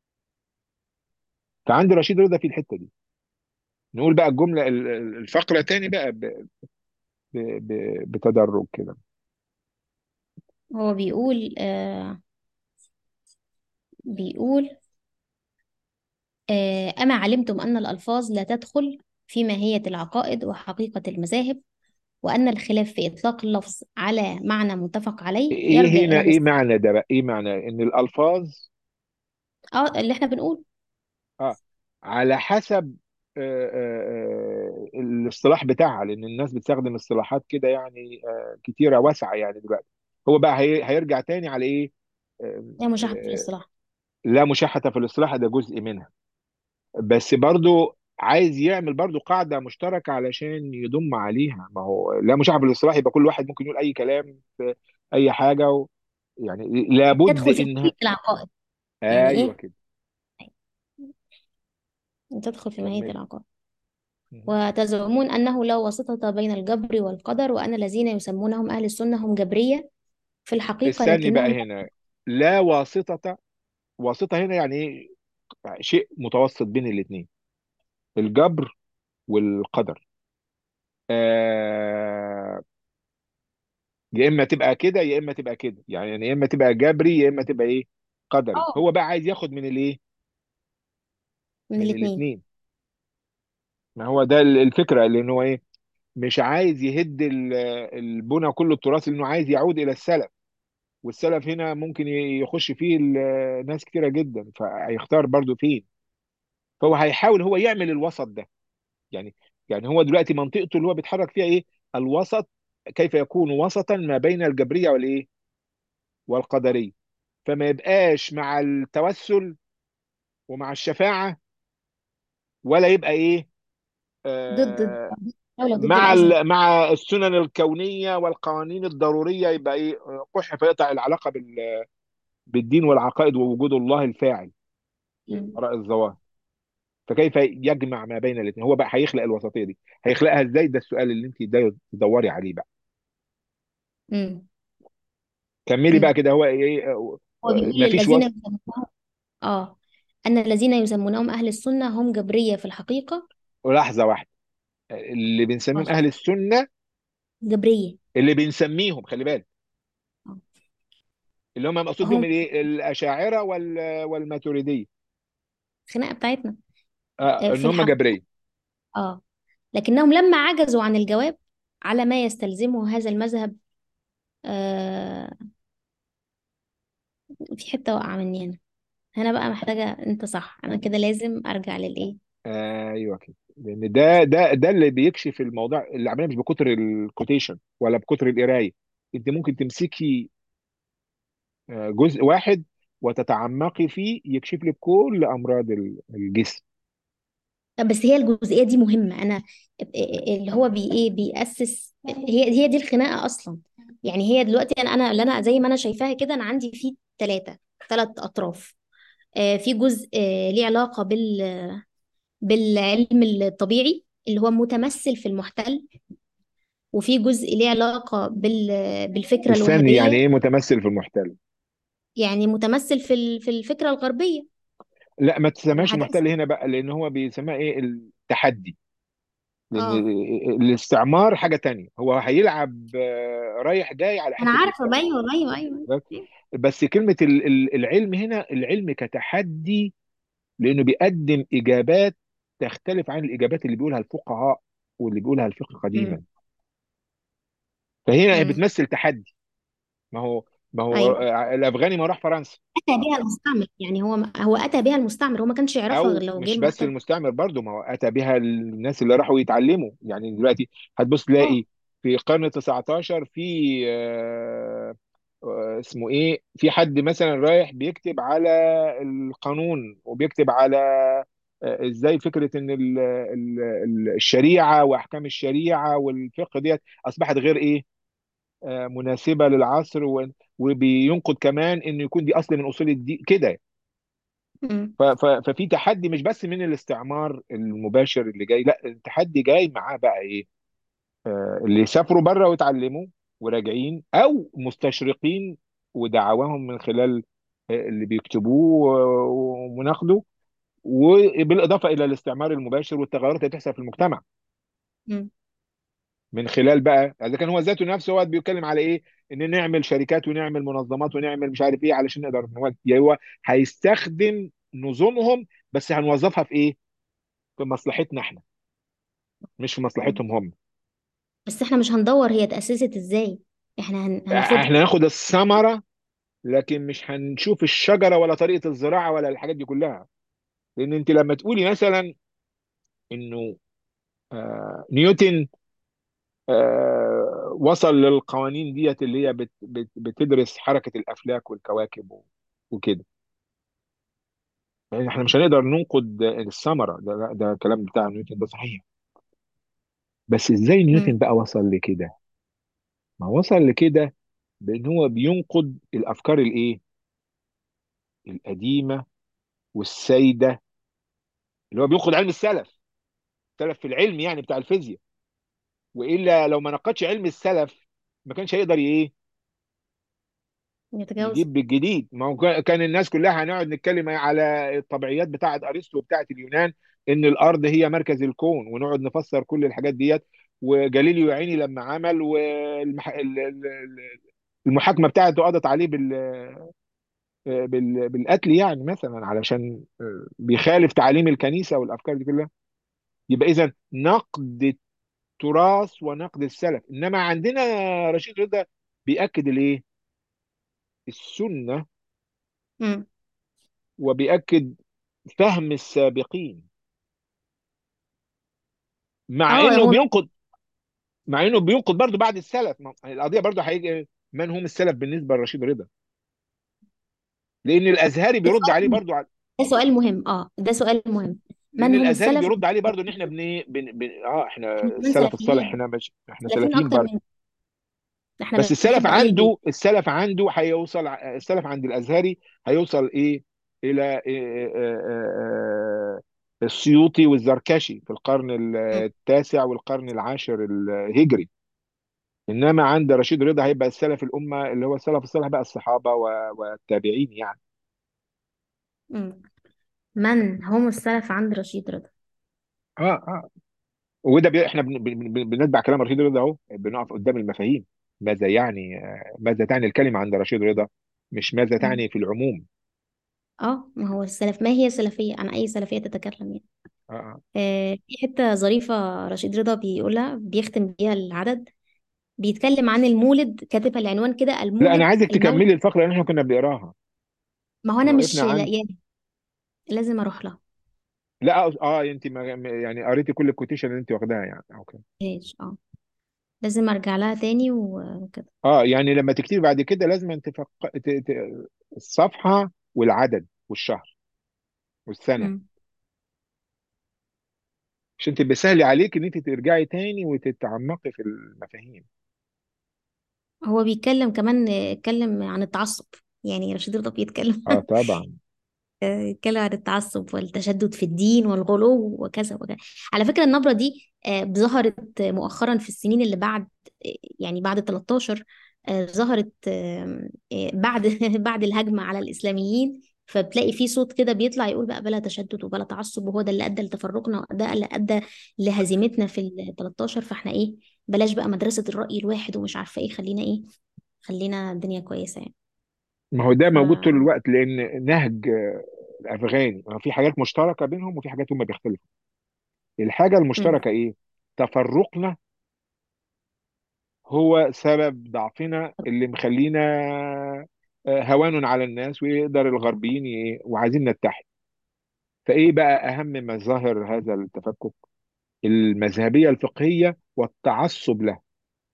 فعند رشيد رضا في الحته دي. نقول بقى الجمله الفقره تاني بقى بتدرج كده. هو بيقول أما علمتم أن الألفاظ لا تدخل في ماهية العقائد وحقيقة المذاهب، وأن الخلاف في إطلاق اللفظ على معنى متفق عليه يرجع ايه هنا، إلى ايه معنى ده بقى؟ ايه معنى ان الالفاظ اللي احنا بنقول. اه على حسب الاصطلاح بتاعها، لان الناس بتستخدم اصطلاحات كده يعني كتيره واسعه يعني دلوقتي. هو بقى هيرجع تاني على ايه؟ آه، هي مشاهدة آه، الاصطلاح. لا مشاحة في الاصطلاح ده جزء منها، بس برضو عايز يعمل برضو قاعدة مشتركة علشان يضم عليها. ما هو لا مشاحة في الاصطلاح يبقى كل واحد ممكن يقول أي كلام في أي حاجة يعني لابد تدخل في إنها. ماهية العقائد. يعني أيوه إيه؟ كده. تدخل في ماهية كمل. العقائد. مهم. وتزعمون أنه لا واسطة بين الجبر والقدر، وأن الذين يسمونهم أهل السنة هم جبرية في الحقيقة استني لكنهم. بقى هنا. لا واسطة. واسطة هنا يعني إيه؟ شيء متوسط بين الاثنين، الجبر والقدر. آه يا اما تبقى كده يا اما تبقى كده، يعني يا اما تبقى جبري يا اما تبقى ايه، قدري. اه، هو بقى عايز ياخد من الايه، من من الاتنين. الاثنين. ما هو ده الفكره، لان هو ايه، مش عايز يهد البنى كله التراث، لانه عايز يعود الى السلف. والسلف هنا ممكن يخش فيه ناس كتيره جدا، فهيختار برضو فين. فهو هيحاول هو يعمل الوسط ده. يعني يعني هو دلوقتي منطقته اللي هو بيتحرك فيها ايه، الوسط. كيف يكون وسطا ما بين الجبريه والايه، والقدريه. فما يبقاش مع التوسل ومع الشفاعه، ولا يبقى ايه، ضد الدولة وضد مع الأزهر. مع السنن الكونيه والقوانين الضروريه، يبقى ايه، قح فيقطع العلاقه بالدين والعقائد ووجود الله الفاعل مم. وراء الظواهر. فكيف يجمع ما بين الاثنين؟ هو بقى هيخلق الوسطيه دي، هيخلقها ازاي؟ ده السؤال اللي انت تدوري عليه بقى. مم. كملي بقى مم. كده. هو ايه، هو بيقول ما فيش الذين وسط. يسمونهم أن الذين يسمونهم أهل السنة هم جبرية في الحقيقة. لحظه واحده. اللي بنسميهم آه، اهل السنه، جبرية. اللي بنسميهم، خلي بالك، آه. اللي هم مقصود بهم هم الايه، الاشاعره والماتريديه. الخناقة بتاعتنا ان في هم الحقيقة. جبريه. لكنهم لما عجزوا عن الجواب على ما يستلزمه هذا المذهب. آه، في حتة واقعة مني هنا. هنا بقى محتاجة، انت صح، انا كده لازم ارجع للايه. ايوه كده، لان ده اللي بيكشف الموضوع. اللي عمليه مش بكتر الكوتيشن ولا بكتر القرايه. انت ممكن تمسكي جزء واحد وتتعمقي فيه، يكشف لك كل امراض الجسم. بس هي الجزئية دي مهمة. انا اللي هو بيأسس، هي دي الخناقة اصلا. يعني هي دلوقتي انا اللي انا زي ما انا شايفاها كده، انا عندي فيه ثلاث اطراف. في جزء ليه علاقة بالعلم الطبيعي اللي هو متمثل في المحتل، وفي جزء ليه علاقة بالفكرة استني، يعني الوهابية. ايه متمثل في المحتل؟ يعني متمثل في الفكرة الغربية لا ما تسميهاش وحاجات. المحتل هنا بقى، لان هو بيسميها ايه، التحدي. لان اه، الاستعمار حاجه تانية. هو هيلعب رايح جاي على انا حته عارفة. الاستعمار. ايوه، ايوه، ايوه. أيوة. بس كلمه العلم هنا، العلم كتحدي، لانه بيقدم اجابات تختلف عن الاجابات اللي بيقولها الفقهاء واللي بيقولها الفقه قديما. امم. فهنا هي امم. بتمثل تحدي. ما هو ما هو ايوه، الافغاني ما راح فرنسا. اتى بها المستعمر، يعني هو اتى بها المستعمر، هو ما كانش يعرفها غير او لو جه مش بس المعتمر. المستعمر برضو، ما هو اتى بها الناس اللي راحوا يتعلموا. يعني دلوقتي هتبص اه. تلاقي في القرن ال 19 في اسمه ايه، في حد مثلا رايح بيكتب على القانون، وبيكتب على ازاي فكره ان الشريعه واحكام الشريعه والفقه ديت اصبحت غير ايه، مناسبه للعصر، وبينقد كمان انه يكون دي اصل من اصول الدين كده. امم. ففي تحدي مش بس من الاستعمار المباشر اللي جاي، لا التحدي جاي معاه بقى ايه، اللي سافروا بره واتعلموا وراجعين، او مستشرقين ودعواهم من خلال اللي بيكتبوه وناخده، وبالاضافه الى الاستعمار المباشر والتغيرات اللي بتحصل في المجتمع امم. من خلال بقى، اذا كان هو ذاته نفسه هو بيتكلم على ايه، ان نعمل شركات ونعمل منظمات ونعمل مش عارف ايه علشان نقدر نواجه. يعني هو هيستخدم نظامهم، بس هنوظفها في ايه، في مصلحتنا احنا، مش في مصلحتهم هم. بس احنا مش هندور هي اتأسست ازاي، احنا هناخدها. احنا ناخد الثمرة، لكن مش هنشوف الشجرة ولا طريقة الزراعة ولا الحاجات دي كلها. لان انت لما تقولي مثلا انه نيوتن وصل للقوانين ديت اللي هي بتدرس حركة الافلاك والكواكب وكده، يعني احنا مش هنقدر ننقد الثمرة ده كلام بتاع نيوتن ده صحيح. بس ازاي نيوتن امم. بقى وصل لكده؟ ما وصل لكده بان هو بينقد الافكار الايه، القديمة والسيدة، اللي هو بينقد علم السلف، السلف في العلم يعني بتاع الفيزياء. والا لو ما ناقضش علم السلف ما كانش هيقدر ايه، يتجاوز. يجيب بالجديد. ما هو كان الناس كلها هنقعد نتكلم على الطبيعيات بتاعه ارسطو وبتاعه اليونان، ان الارض هي مركز الكون، ونقعد نفسر كل الحاجات ديت. وجاليليو يا عيني لما عمل المحاكمه بتاعته قضت عليه بالقتل يعني مثلا، علشان بيخالف تعاليم الكنيسه والافكار دي كلها. يبقى اذا نقد التراث ونقد السلف. انما عندنا رشيد رضا بيأكد الايه، السنة، امم. وبيأكد فهم السابقين، مع اه انه هو. بينقد، مع انه بينقد برضه بعد السلف. القضية برضه هيجي من هم السلف بالنسبة لرشيد رضا، لان الازهري ده بيرد سؤال عليه مهم، برضه ده سؤال مهم، ده سؤال مهم. لان من هم الازهري السلف؟ بيرد عليه برضه ان احنا احنا احنا كمان السلف الصالح، سلفيين، احنا مش احنا سلفيين سلفيين اكتر برضه. من، احنا بس السلف بنحب آل البيت. عنده، هيوصل، السلف عند الازهري هيوصل ايه، الى السيوطي والزركشي في القرن مم. التاسع والقرن العاشر الهجري. انما عند رشيد رضا هيبقى السلف الامه اللي هو السلف الصالح بقى الصحابه والتابعين يعني. مم. من هم السلف عند رشيد رضا؟ اه وده احنا بنتبع كلام رشيد رضا اهو، بنقف قدام المفاهيم. ماذا يعني ماذا تعني الكلمه عند رشيد رضا، مش ماذا مم. تعني في العموم. اه، ما هو السلف، ما هي سلفية؟ عن أي سلفية تتكلم يعني؟ آه. آه. في حتة ظريفة رشيد رضا بيقولها، بيختم بيها العدد، بيتكلم عن المولد، كاتبها العنوان كده: لا انا المولد عايزك المولد. تكملي الفقره اللي احنا كنا بنقراها. ما هو أنا احنا مش وقفنا عند، لاقياها، لازم أروح لها. لا انت يعني قريتي كل الكوتيشن اللي انت واخداها يعني، اوكي. ماشي، لازم أرجع لها تاني وكده. اه يعني لما تكتبي بعد كده لازم الصفحه والعدد والشهر والسنه، مم. عشان تبقى سهل عليك ان انت ترجعي تاني وتتعمقي في المفاهيم. هو بيتكلم كمان، اتكلم عن التعصب، يعني رشيد رضا بيتكلم اه طبعا. يتكلم عن التعصب والتشدد في الدين والغلو وكذا وكذا. على فكرة النبرة دي ظهرت مؤخرا في السنين اللي بعد، يعني بعد 13، ظهرت بعد بعد الهجمة على الإسلاميين. فبتلاقي في صوت كده بيطلع يقول بقى بلا تشدد وبلا تعصب، وهو ده اللي أدى لتفرقنا، ده اللي أدى لهزيمتنا في ال 13. فاحنا إيه، بلاش بقى مدرسة الرأي الواحد ومش عارفة إيه، خلينا إيه، خلينا الدنيا كويسة يعني. ما هو ده ف موجود طول الوقت، لان نهج الافغاني في حاجات مشتركه بينهم وفي حاجات هم بيختلفوا. الحاجه مم. المشتركه ايه، تفرقنا هو سبب ضعفنا اللي مخلينا هوان على الناس، ويقدر الغربيين وعايزين نتحد. فايه بقى اهم مظاهر هذا التفكك؟ المذهبيه الفقهيه والتعصب له.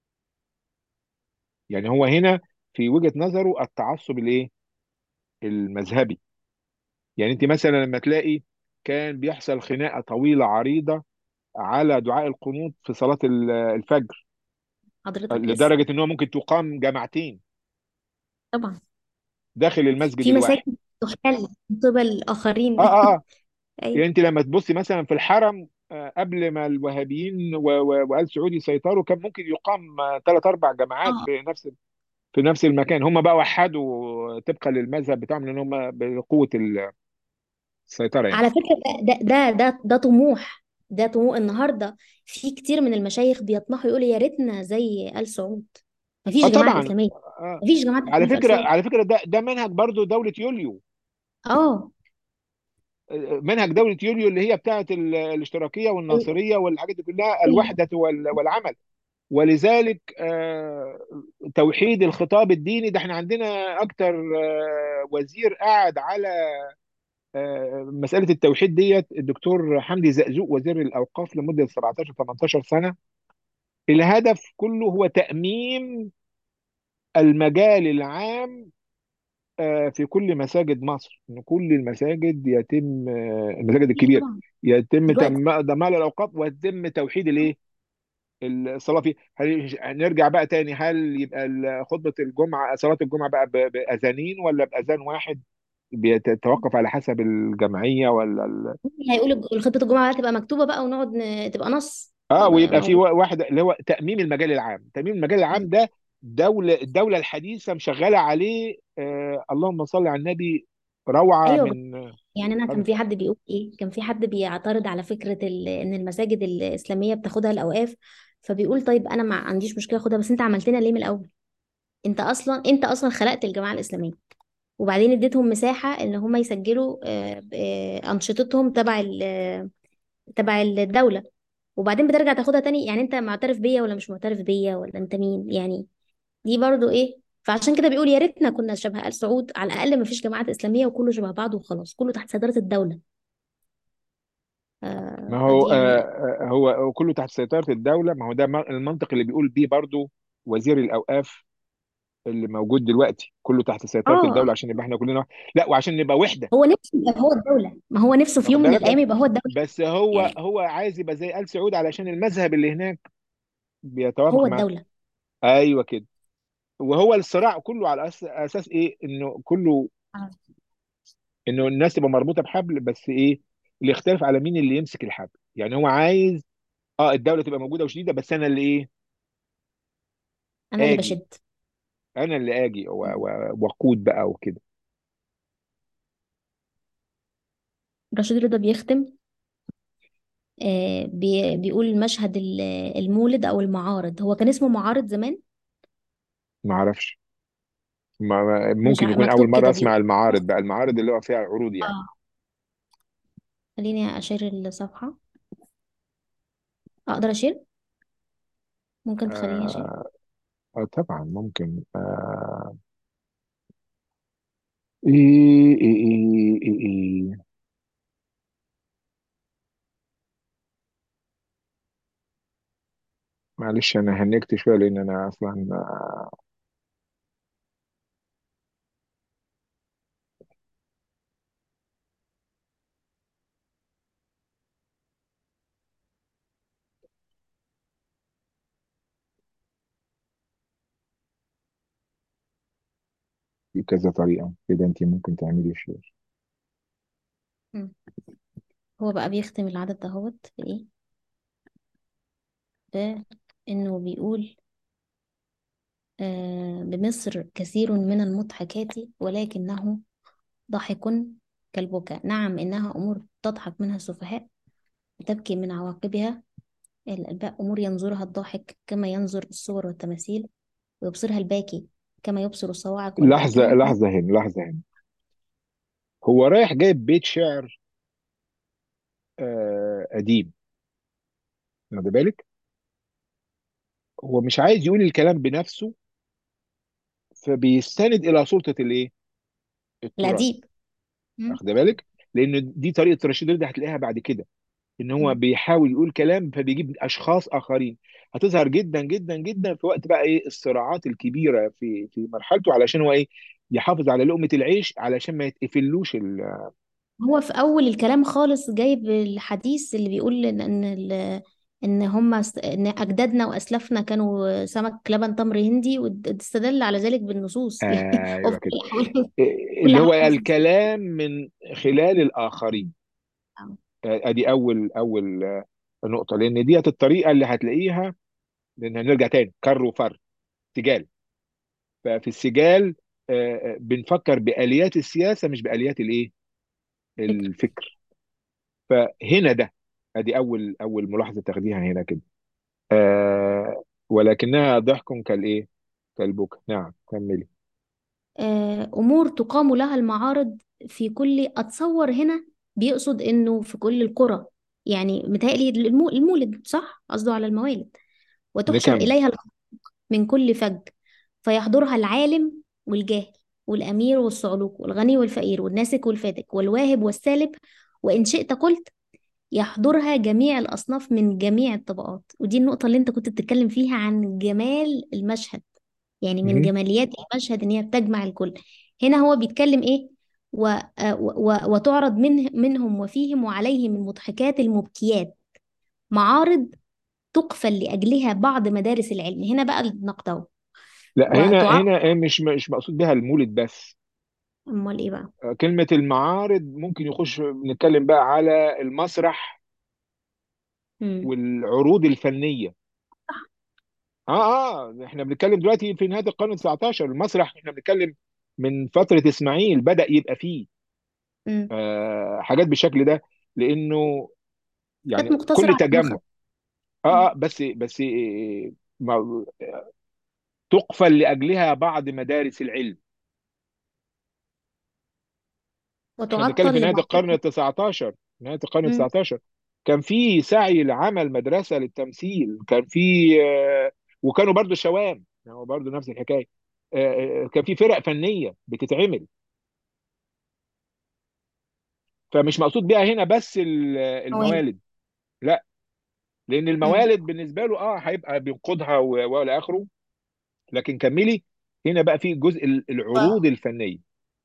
يعني هو هنا في وجهه نظره التعصب الايه؟ المذهبي. يعني انت مثلا لما تلاقي كان بيحصل خناقه طويله عريضه على دعاء القنوت في صلاه الفجر، حضرتك اس لدرجه ان هو ممكن تقام جماعتين طبعا داخل المسجد في الواحد. مساجد تحتل من قبل آخرين. اه اه اه. أيوة. يعني انت لما تبصي مثلا في الحرم، قبل ما الوهابيين وآل سعود يسيطروا، كان ممكن يقام ثلاث اربع جماعات اه، في نفس المكان. هم بقى وحدوا طبقا للمذهب بتاعهم، لان هم بقوه السيطره يعني. على فكرة ده طموح، ده طموح النهاردة. في كتير من المشايخ بيطمحوا يقولوا يا ريتنا زي آل سعود. اه مفيش جماعات طبعا. إسلامية، آه. مفيش جماعات على إسلامية في آل فكره، سعود. على فكره ده منهج برضو دوله يوليو. اه. منهج دوله يوليو اللي هي بتاعه الاشتراكيه ال- والناصريه والحاجات دي كلها، ال- الوحده والعمل. ولذلك توحيد الخطاب الديني ده، احنا عندنا اكتر وزير قاعد على مسألة التوحيد ديت الدكتور حمدي زقزوق، وزير الأوقاف لمدة 17 18 سنة. الهدف كله هو تأميم المجال العام في كل مساجد مصر، ان كل المساجد يتم المساجد ايوه الكبيرة طبعا. يتم دلوقتي ضمان الأوقاف، ويتم توحيد الايه؟ الصلاة فيه. نرجع بقى تاني، هل يبقى خطبة الجمعة، صلاة الجمعة بقى بأذانين ولا بأذان واحد؟ بيتوقف على حسب الجمعية ولا هيقولوا خطبة الجمعة بقى تبقى مكتوبة بقى ونقعد تبقى نص اه. ويبقى في موجود. واحد اللي هو تأميم المجال العام. تأميم المجال العام ده الدولة الحديثة مشغلة عليه. اللهم صل على النبي. روعة ايوه. من يعني انا كان خالص. في حد بيقول ايه، كان في حد بيعترض على فكره ان المساجد الاسلاميه بتاخدها الاوقاف. فبيقول طيب انا ما عنديش مشكله اخدها، بس انت عملتنا ليه من الاول؟ انت اصلا خلقت الجماعه الاسلاميه، وبعدين اديتهم مساحه ان هم يسجلوا انشطتهم تبع الدوله، وبعدين بترجع تاخدها تاني. يعني انت معترف بيا ولا مش معترف بيا ولا انت مين يعني؟ دي برضو ايه. فعشان كده بيقول يا ريتنا كنا شبه آل سعود، على الاقل ما فيش جماعات اسلاميه وكله شبه بعض وخلاص، كله تحت سيطره الدوله. ما هو فدي يعني. هو كله تحت سيطرة الدولة. ما هو ده المنطق اللي بيقول بيه برضو وزير الأوقاف اللي موجود دلوقتي، كله تحت سيطرة اه. الدولة عشان يبقى احنا كلنا لا، وعشان نبقى وحدة. هو نفسه يبقى هو الدولة، ما هو نفسه في واخد يوم من بالك؟ الأيام يبقى هو الدولة. بس هو يعني هو عايز يبقى زي آل سعود علشان المذهب اللي هناك بيتوافق هو مع. الدولة. ايوه كده. وهو الصراع كله على اساس ايه؟ انه كله آه. انه الناس تبقى مربوطه بحبل، بس ايه؟ اللي يختلف على مين اللي يمسك الحبل. يعني هو عايز الدوله تبقى موجوده وشديده، بس انا اللي ايه؟ أنا اللي اجي. بشد. انا اللي اجي واقود بقى وكده. رشيد رضا بيختم بيقول مشهد المولد أو المعارض، هو كان اسمه معارض زمان. ما اعرفش. مش ممكن يكون اول مكتوب مره كده اسمع المعارض بقى، المعارض اللي هو فيها عروض يعني. اه. خليني أشير الصفحة. أقدر أشير؟ ممكن تخليني أشير. آه طبعا ممكن. إيه إيه إيه إيه إيه. معلش انا هنكت شويه لان انا اصلا في كذا طريقه كده انت ممكن تعملي شير. مم. هو بقى بيختم العدد دهوت بإيه؟ بإنه بيقول بمصر كثير من المضحكات ولكنه ضحك كالبكاء. نعم إنها أمور تضحك منها السفهاء وتبكي من عواقبها الألباء. أمور ينظرها الضاحك كما ينظر الصور والتماثيل، ويبصرها الباكي كما يبصر الصواعق لحظه والأوثان. لحظه هنا، لحظه هنا. هو رايح جايب بيت شعر قديم. واخد بالك؟ هو مش عايز يقول الكلام بنفسه، فبيستند الى سلطه الايه، التراث. الأديب. مم. واخد بالك؟ لان دي طريقه رشيد رضا هتلاقيها بعد كده، ان هو مم. بيحاول يقول كلام فبيجيب اشخاص اخرين. هتظهر جدا جدا جدا في وقت بقى ايه الصراعات الكبيره في مرحلته، علشان هو ايه، يحافظ على لقمه العيش علشان ما يتقفلوش هو في أول الكلام خالص جايب الحديث اللي بيقول إن إن أجدادنا وأسلافنا كانوا سمك لبن تمر هندي، واستدل على ذلك بالنصوص. يعني هو ايوه كده. كل اللي هو حاجة. الكلام من خلال الاخرين. ادي اول نقطه، لان ديت الطريقه اللي هتلاقيها. لان هنرجع تاني كر وفر، سجال. ففي السجال بنفكر باليات السياسه مش باليات الايه، فكرة. الفكر. فهنا ده، ادي اول ملاحظه تاخديها هنا كده. ولكنها ضحك كالايه، كالبكا. نعم كملي. أمور تقام لها المعارض في كل، أتصور هنا بيقصد إنه في كل القرى، يعني متهيألي المولد، صح؟ قصده على الموالد. وتحشر نكمل. إليها من كل فج، فيحضرها العالم والجاهل، والأمير والصعلوك، والغني والفقير، والناسك والفاتك، والواهب والسالب، وإن شئت قلت يحضرها جميع الأصناف من جميع الطبقات. ودي النقطة اللي أنت كنت بتتكلم فيها عن جمال المشهد، يعني من مهم. جماليات المشهد إن هي بتجمع الكل. هنا هو بيتكلم إيه؟ وتعرض منهم وفيهم وعليهم المضحكات المبكيات، معارض تقفل لأجلها بعض مدارس العلم. هنا بقى النقطة. لا، هنا وتعرض. مش مقصود بها المولد بس. أمال إيه بقى؟ كلمة المعارض ممكن يخش نتكلم بقى على المسرح مم. والعروض الفنية. احنا بنتكلم دلوقتي في نهاية القرن ال 19. المسرح احنا بنتكلم من فترة اسماعيل بدأ يبقى فيه مم. حاجات بالشكل ده، لانه كانت يعني مقتصرة كل على تجمع. المخ. مم. بس تقفل لاجلها بعض مدارس العلم. احنا بنتكلم في وتعطل نهاية القرن ال لبعضها. 19. نهاية القرن ال مم. 19 كان في سعي لعمل مدرسة للتمثيل. كان في وكانوا برضو الشوام، هو برضو نفس الحكاية. كان في فرق فنية بتتعمل. فمش مقصود بيها هنا بس موالد. الموالد. لا، لأن مم. الموالد بالنسبة له هيبقى بينقضها وإلى آخره. لكن كملي. هنا بقى في جزء العروض و- الفنية.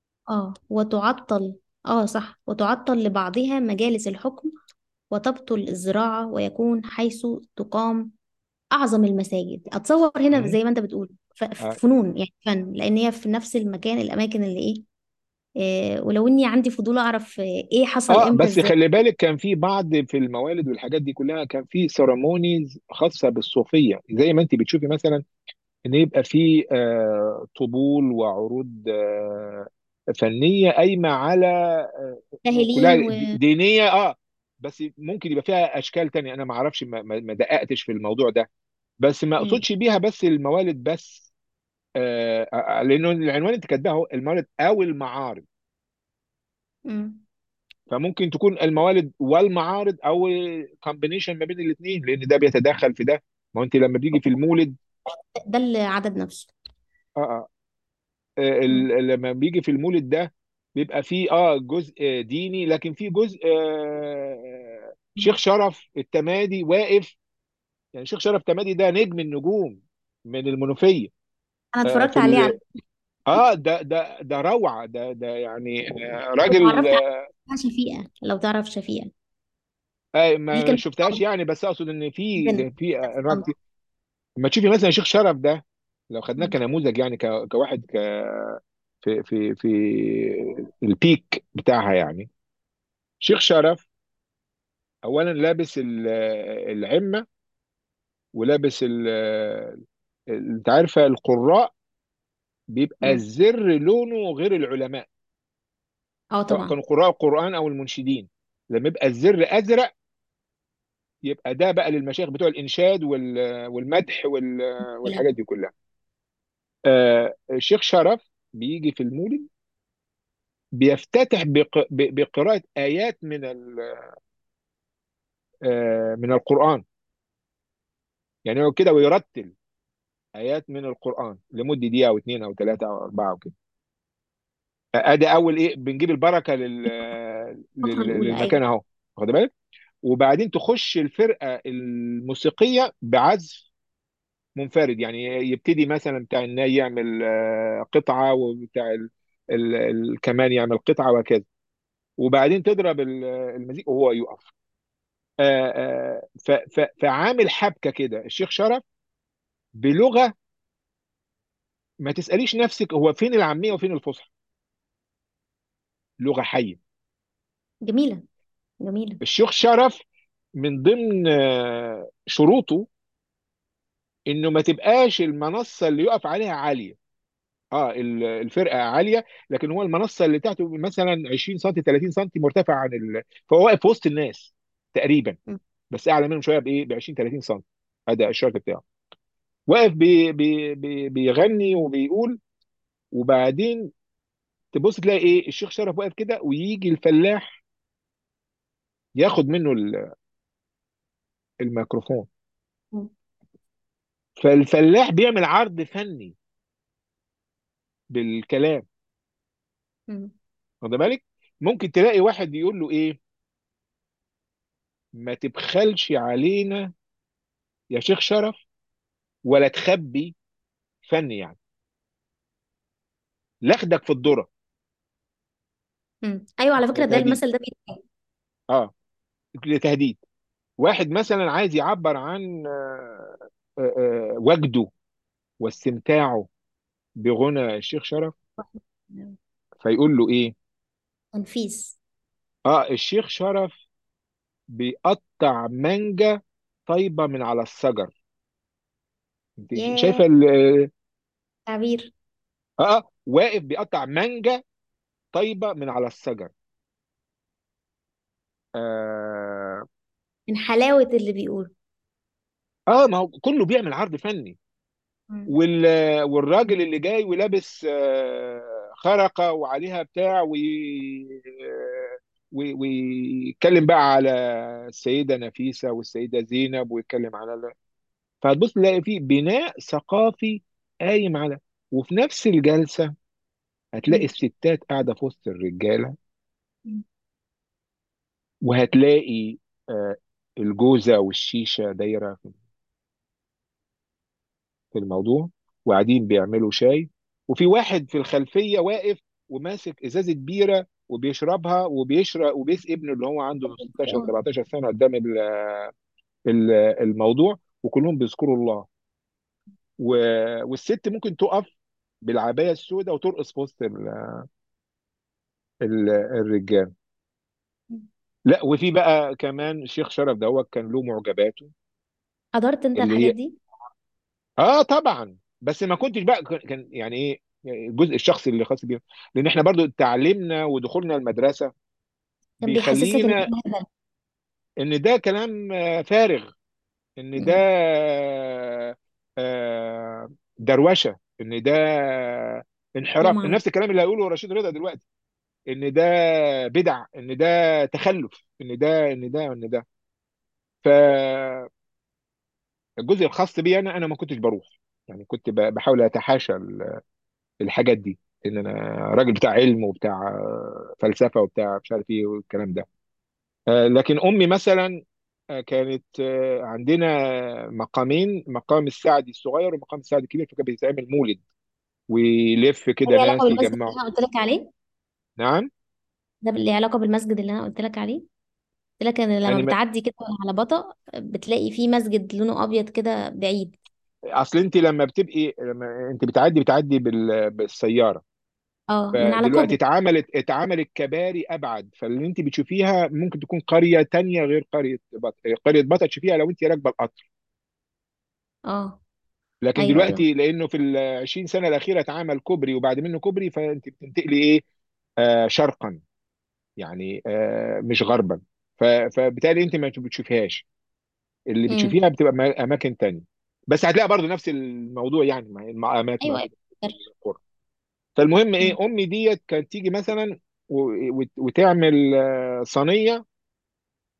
وتعطل. صح، وتعطل لبعضها مجالس الحكم، وتبطل الزراعة، ويكون حيث تقام أعظم المساجد. أتصور هنا مم. زي ما أنت بتقول اه فنون، يعني فن، لأن هي في نفس المكان، الأماكن اللي إيه. ولو إني عندي فضول أعرف إيه حصل إمتى بس إزاي. خلي بالك كان في بعض في الموالد والحاجات دي كلها كان في سيرمونيز خاصه بالصوفيه، زي ما انت بتشوفي مثلا ان يبقى في طبول وعروض فنيه قايمه على كلها جاهلين دينيه. بس ممكن يبقى فيها اشكال تانية. انا ما اعرفش، ما دققتش في الموضوع ده. بس ما مم. اقصدش بيها بس الموالد بس. لانه العنوان انت كاتباه هو الموالد او المعارض. مم. فممكن تكون الموالد والمعارض، او كومبينيشن ما بين الاثنين، لان ده بيتداخل في ده. ما هو انت لما بيجي في المولد. ده العدد نفسه. اه اه مم. لما بيجي في المولد ده بيبقى فيه جزء ديني، لكن فيه جزء شيخ شرف التمادي واقف. يعني شيخ شرف التمادي ده نجم النجوم من المنوفية. أنا اتفرجت في عليه على ده روعة. ده يعني راجل. واتعرفت على شفيقة، لو تعرف شفيقة. دي ما كانت شفتهاش يعني، بس اقصد ان عندنا في كانت في انواع طنطا. كتير. لما تشوفي مثلا شيخ شرف ده، لو خدناه مم. كنموذج يعني كواحد في البيك بتاعها يعني. شيخ شرف اولا لابس العمه، ولابس انت عارفه القراء بيبقى مم. الزر لونه غير العلماء، سواء طبعا. كانوا قراء القران او المنشدين. لما يبقى الزر ازرق يبقى ده بقى للمشايخ بتوع الانشاد والمدح لا. والحاجات دي كلها. الشيخ شرف بيجي في المولد بيفتتح بقراءة آيات من القرآن. يعني هو كده ويرتل. ايات من القران لمده دقيقه او اتنين او تلاته او اربعه وكده. ادي اول ايه، بنجيب البركه الفترة الأولى أيوة. للمكان اهو. واخد بالك؟ وبعدين تخش الفرقه الموسيقيه بعزف منفرد، يعني يبتدي مثلا بتاع الناي يعمل قطعه، وبتاع الكمان يعمل قطعه وكذا، وبعدين تضرب المزيك وهو يقف. فعامل حبكه كده الشيخ شرف بلغه، ما تساليش نفسك هو فين العاميه وفين الفصحى، لغه حيه. جميلة. جميلة. الشيخ شرف من ضمن شروطه انه ما تبقاش المنصه اللي يقف عليها عاليه. اه الفرقه عاليه، لكن هو المنصه اللي تحته مثلا 20 سم 30 سم مرتفع عن فهو واقف في وسط الناس تقريبا، مم. بس اعلى منهم شويه بايه، ب 20 30 سم. هذا الشرط بتاعه. واقف بيغني وبيقول، وبعدين تبص تلاقي ايه، الشيخ شرف واقف كده، ويجي الفلاح ياخد منه الميكروفون. مم. فالفلاح بيعمل عرض فني بالكلام. مم. واخد بالك؟ ممكن تلاقي واحد يقول له ايه، ما تبخلش علينا يا شيخ شرف، ولا تخبي فن يعني، لاخدك في الذره. مم. أيوة، على ده فكرة ده تهديد. المثل ده بيتقال. اه، ده تهديد. واحد مثلا عايز يعبر عن وجده واستمتاعه بغنى الشيخ شرف، فيقول له ايه، تنفيذ. اه الشيخ شرف بيقطع مانجا طيبه من على الشجر. انت شايفه ياه. تعبير. واقف بيقطع مانجا طيبه من على الشجر. اه. من حلاوة اللي بيقوله. ما هو كله بيعمل عرض فني. مم. وال... والراجل اللي جاي ولابس خرقه وعليها بتاع ويتكلم بقى على السيده نفيسه والسيده زينب، ويتكلم على فهتبص تلاقي فيه بناء ثقافي قايم على. وفي نفس الجلسه هتلاقي مم. الستات قاعده في وسط الرجاله، مم. وهتلاقي آه، الجوزه والشيشه دايره في الموضوع، وقاعدين بيعملوا شاي، وفي واحد في الخلفية واقف وماسك ازازة بيرة وبيشربها، وبيشرب وبيسقي ابنه اللي هو عنده 16 اه. 17 سنة قدام الموضوع، وكلهم بيذكروا الله. والست ممكن تقف بالعباية السوداء وترقص في وسط الرجال. لا، وفي بقى كمان الشيخ شرف ده هو كان له معجباته حضرت انت اللي الحاجات هي. دي؟ اه طبعا، بس ما كنتش بقى كان يعني ايه الجزء الشخصي اللي خاص بيه، لان احنا برضو تعليمنا ودخولنا المدرسه كان بيحسسك ان بيخلينا ده هبل. ان ده كلام فارغ، ان ده مم. دروشه، ان ده لا انحراف، معنى. نفس الكلام اللي هيقوله رشيد رضا دلوقتي، ان ده بدع، ان ده تخلف، ان ده. فالجزء الخاص بي انا ما كنتش بروح، يعني كنت بحاول اتحاشى الحاجات دي، ان انا راجل بتاع علم وبتاع فلسفه وبتاع مش عارف ايه والكلام ده. لكن امي مثلا كانت عندنا مقامين، مقام السعدي الصغير ومقام السعدي الكبير، فكان بيتعمل مولد ويلف ده كده ليه علاقة ناس بالمسجد اللي يجمعوا. انا قلت لك عليه؟ نعم. ده ليه علاقة بالمسجد اللي انا قلت لك عليه؟ قلت لك ان لما يعني بتعدي كده على بطا بتلاقي فيه مسجد لونه ابيض كده بعيد. اصل انت لما انت بتعدي بالسياره، اه، من على فدلوقتي كوبري. اتعملت كباري ابعد، فاللي انت بتشوفيها ممكن تكون قريه تانية غير قريه بطل تشوفيها لو انت راكبه القطر. اه. لكن ايوه ايوه. دلوقتي لانه في ال 20 سنه الاخيره اتعمل كوبري وبعد منه كوبري، فانت بتنتقلي ايه، شرقا، يعني مش غربا. فبالتالي انت ما بتشوفيهاش، اللي امم. بتشوفيها بتبقى اماكن تانية. بس هتلاقي برضو نفس الموضوع، يعني مع اماكن ايوه ايوه. موجوده في القرى. فالمهم ايه، امم. امي ديت كانت تيجي مثلا وتعمل صينيه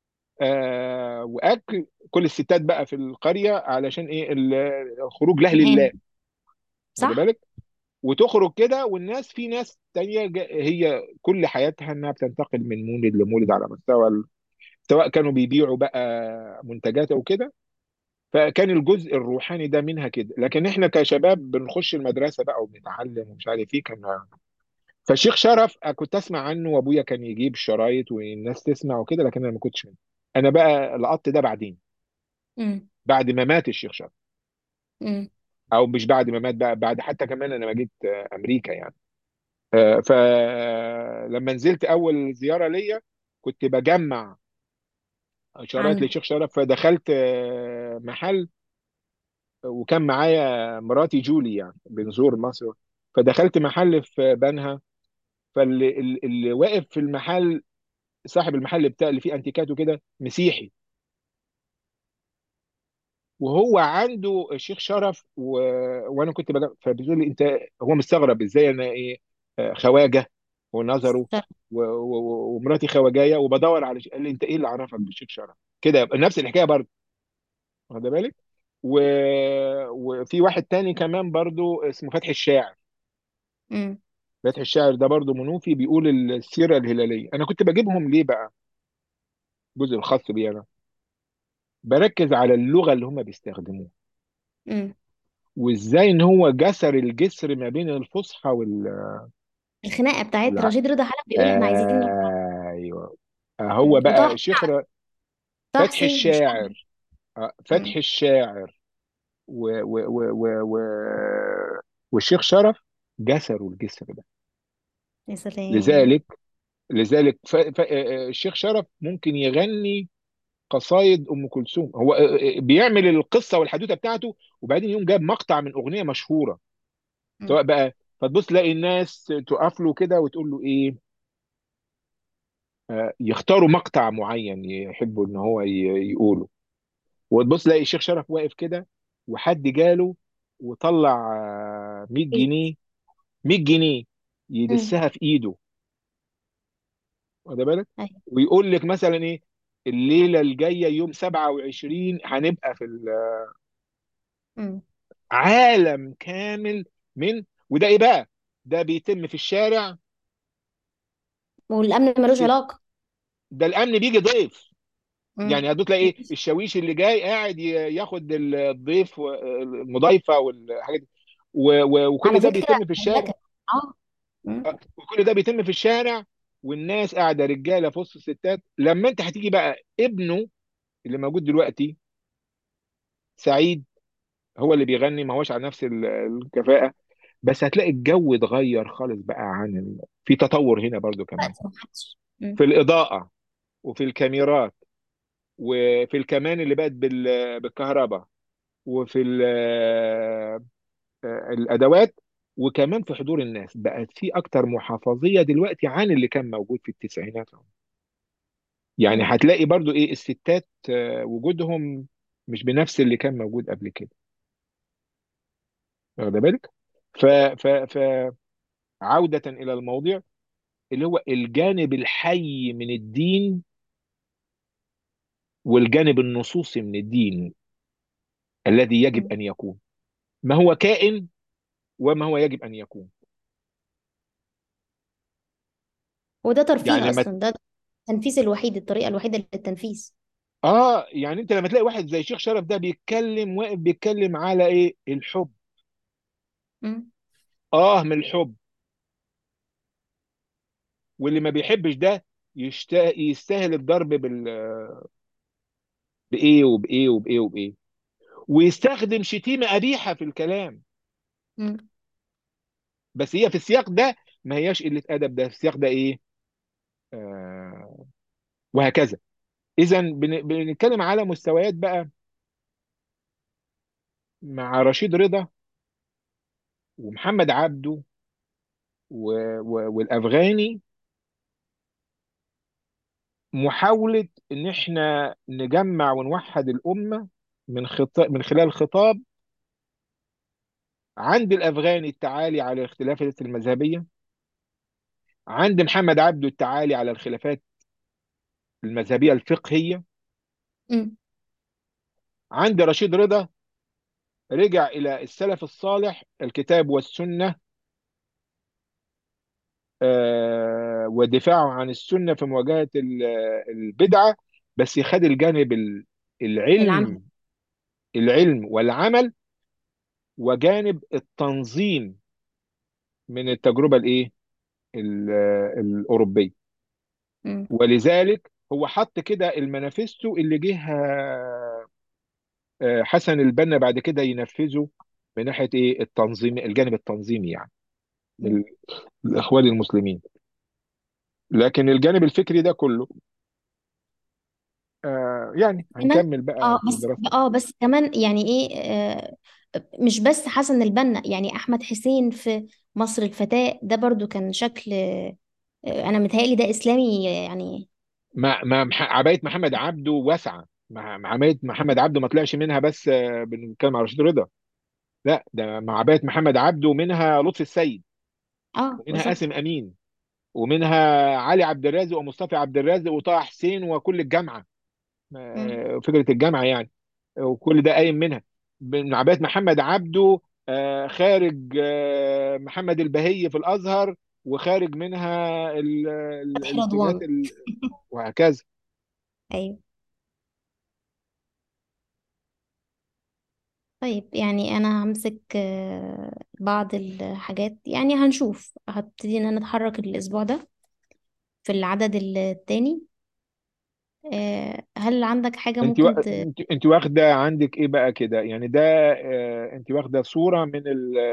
واكل كل الستات بقى في القريه، علشان ايه؟ الخروج لاهل تمام. الله. واخد صح. بالك؟ وتخرج كده، والناس في ناس تانية هي كل حياتها انها بتنتقل من مولد لمولد على مستوى سواء كانوا بيبيعوا بقى منتجات او كده. فكان الجزء الروحاني ده منها كده. لكن احنا كشباب بنخش المدرسه بقى وبنتعلم ومش عارف ايه. كان فالشيخ شرف كنت اسمع عنه، وابويا كان يجيب شرايط والناس تسمع وكده، لكن انا ما كنتش منه. انا بقى لقطت ده بعدين، امم. بعد ما مات الشيخ شرف. امم. او مش بعد ما مات بقى، بعد حتى كمان انا ما جيت امريكا يعني. فلما نزلت اول زياره ليا كنت بجمع شرايط عنه. للشيخ شرف، فدخلت محل، وكان معايا مراتي جولي يعني بنزور مصر. فدخلت محل في بنها، فاللي واقف في المحل، صاحب المحل بتاع اللي فيه انتيكات وكده، مسيحي. وهو عنده الشيخ شرف وانا كنت فبيقول لي انت، هو مستغرب ازاي انا ايه، خواجه ونظره، ومراتي خواجايه وبدور على قال لي انت ايه اللي عرفك بالشيخ شرف كده؟ يبقى نفس الحكايه برضه. واخد بالك؟ و... وفي واحد تاني كمان برضو اسمه فتحي الشاعر. امم. فتحي الشاعر ده برضو منوفي، بيقول السيره الهلاليه. انا كنت بجيبهم ليه بقى؟ الجزء الخاص بي انا بركز على اللغه اللي هم بيستخدموها، امم. وازاي ان هو جسر الجسر ما بين الفصحى الخناقه بتاعت والع... رشيد رضا حلب بيقول احنا عايزين نرفع. ايوه. هو بقى وطه الشيخ طه فتحي حسين وشعبي. الشاعر. فتحي امم. الشاعر والشيخ شرف جسروا الجسر ده. يا سلام. لذلك لذلك الشيخ شرف ممكن يغني قصايد ام كلثوم. هو بيعمل القصه والحدوته بتاعته، وبعدين يقوم جاب مقطع من اغنيه مشهوره، امم. سواء بقى. فتبص تلاقي الناس تقف له كده وتقول له ايه، يختاروا مقطع معين يحبوا ان هو يقوله. وتبص تلاقي الشيخ شرف واقف كده، وحد جاله وطلع 100 جنيه، 100 جنيه امم. يدسها في ايده. واخد بالك؟ ايوه. ويقول لك مثلا ايه، الليله الجايه يوم 27 هنبقى في امم. عالم كامل من. وده ايه بقى؟ ده بيتم في الشارع. والامن ملوش ست، علاقه. ده الامن بيجي ضيف. امم. يعني هتبص تلاقي ايه، الشاويش اللي جاي قاعد ياخد الضيف المضيفه والحاجات دي. وكل على ده فكره بيتم في الشارع. مملكه. اه. امم. وكل ده بيتم في الشارع، والناس قاعده رجاله في وسط الستات. لما انت هتيجي بقى ابنه اللي موجود دلوقتي سعيد، هو اللي بيغني، ما هوش على نفس الكفاءة، بس هتلاقي الجو اتغير خالص بقى في تطور هنا برضو كمان، دلوقتي محدش. امم. في الإضاءة وفي الكاميرات وفي الكمان اللي بقت بالكهرباء، وفي الأدوات، وكمان في حضور الناس بقت في أكتر محافظية دلوقتي عن اللي كان موجود في التسعينات. يعني امم. هتلاقي برضو إيه، الستات وجودهم مش بنفس اللي كان موجود قبل كده. واخد بالك؟ ف... ف... فعودة إلى الموضوع، اللي هو الجانب الحي من الدين والجانب النصوصي من الدين الذي يجب امم. أن يكون، ما هو كائن وما هو يجب أن يكون. وده يعني ترفيه لما اصلا، ده التنفيذ الوحيد، الطريقه الوحيده للتنفيذ. يعني انت لما تلاقي واحد زي شيخ شرف ده بيتكلم، واقف بيتكلم على ايه؟ الحب. امم. من الحب. واللي ما بيحبش ده يستاهل الضرب بايه وبايه وبايه وبايه. ويستخدم شتيمة قبيحة في الكلام، امم. بس هي في السياق ده ما هياش قلة أدب، ده في السياق ده ايه، وهكذا. اذا بنتكلم على مستويات بقى مع رشيد رضا ومحمد عبده والافغاني، محاوله ان احنا نجمع ونوحد الامه من خلال خطاب. عند الافغاني التعالي على الاختلافات المذهبيه، عند محمد عبده التعالي على الخلافات المذهبيه الفقهيه، مم. عند رشيد رضا رجع إلى السلف الصالح، الكتاب والسنة، ودفاعه عن السنة في مواجهة البدعة، بس خد الجانب العمل. العلم، العلم والعمل، وجانب التنظيم من التجربة الإيه الأوروبية. مم. ولذلك هو حط كده المانيفستو اللي جه حسن البنا بعد كده ينفذه من ناحية إيه التنظيم، الجانب التنظيمي يعني، مم. الإخوان المسلمين. لكن الجانب الفكري ده كله يعني كمان هنكمل اه بقى في بس دراسة. بس كمان يعني ايه، مش بس حسن البنا، يعني احمد حسين في مصر الفتاة ده برضو كان شكل، انا متهيألي ده اسلامي يعني. عباية محمد عبده واسعة، عباية محمد عبده ما طلعش منها بس بنتكلم على رشيد رضا، لا ده مع عباية محمد عبده منها لطفي السيد، اه ومنها بالظبط. قاسم أمين، ومنها علي عبد الرازق ومصطفى عبد الرازق وطه حسين وكل الجامعة، مم. فكرة الجامعة يعني، وكل ده قايم منها. من عباية محمد عبده خارج محمد البهي في الأزهر، وخارج منها فتحي الاتجاهات رضوان. وهكذا. ايوه. طيب يعني انا همسك بعض الحاجات، يعني هنشوف، هبتدي ان انا اتحرك الاسبوع ده في العدد التاني. هل عندك حاجة انت ممكن انت واخده عندك ايه بقى كده يعني ده انت واخده صوره من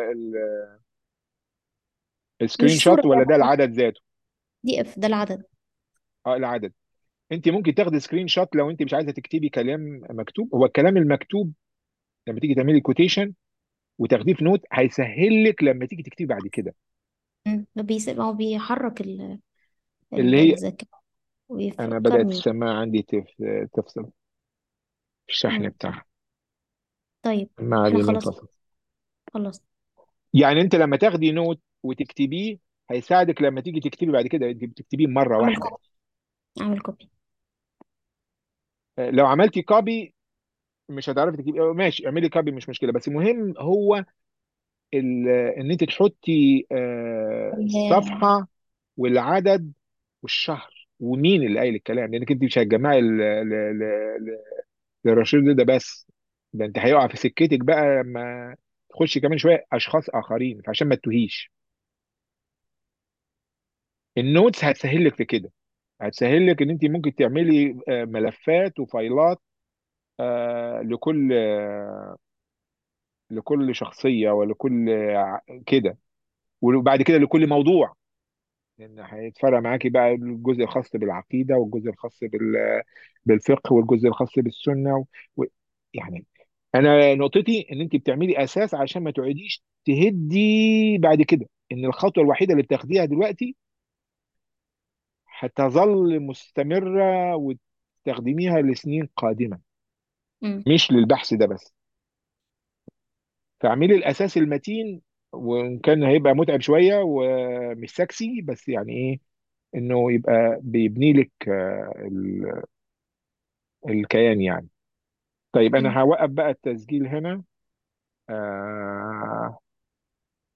السكرين مش صورة، شوت ولا ده العدد ذاته؟ دي اف ده العدد. اه العدد. انت ممكن تاخدي سكرين شوت لو انت مش عايزه تكتبي كلام مكتوب. هو الكلام المكتوب لما تيجي تعملي كوتيشن وتاخديه في نوت هيسهل لك لما تيجي تكتبي بعد كده. هو بيحرك اللي هي الذاكرة انا بدات ويفكرني. السماعه عندي تفصل الشحن مم. بتاعها. طيب ما احنا اليمين خلاص فصل. خلص. يعني انت لما تاخدي نوت وتكتبيه هيساعدك لما تيجي تكتبي بعد كده، انت بتكتبيه مره اعمل واحده. كوبي، اعمل كوبي. لو عملتي كوبي مش هتعرفي تجيبي، ماشي اعملي كوبي مش مشكله، بس المهم هو ان انت تحطي ال- الصفحه والعدد والشهر ومين اللي قايل الكلام، لانك انت مش هتجمعي للرشيد ده بس، ده انت هيقع في سكتك بقى لما تخشي كمان شويه اشخاص اخرين، فعشان ما تتوهيش النوتس هتسهل لك في كده. هتسهل لك ان انت ممكن تعملي ملفات وفايلات لكل شخصيه ولكل كده، وبعد كده لكل موضوع، لان هيتفرق معاكي بقى الجزء الخاص بالعقيده والجزء الخاص بالفقه والجزء الخاص بالسنه و... يعني انا نقطتي ان انت بتعملي اساس عشان ما تقعديش تهدي بعد كده، ان الخطوه الوحيده اللي بتاخديها دلوقتي هتظل مستمره وتستخدميها لسنين قادمه، مم. مش للبحث ده بس. فاعملي الاساس المتين، وان كان هيبقى متعب شويه ومش سكسي، بس يعني ايه انه يبقى بيبني لك الكيان يعني. طيب انا مم. هوقف بقى التسجيل هنا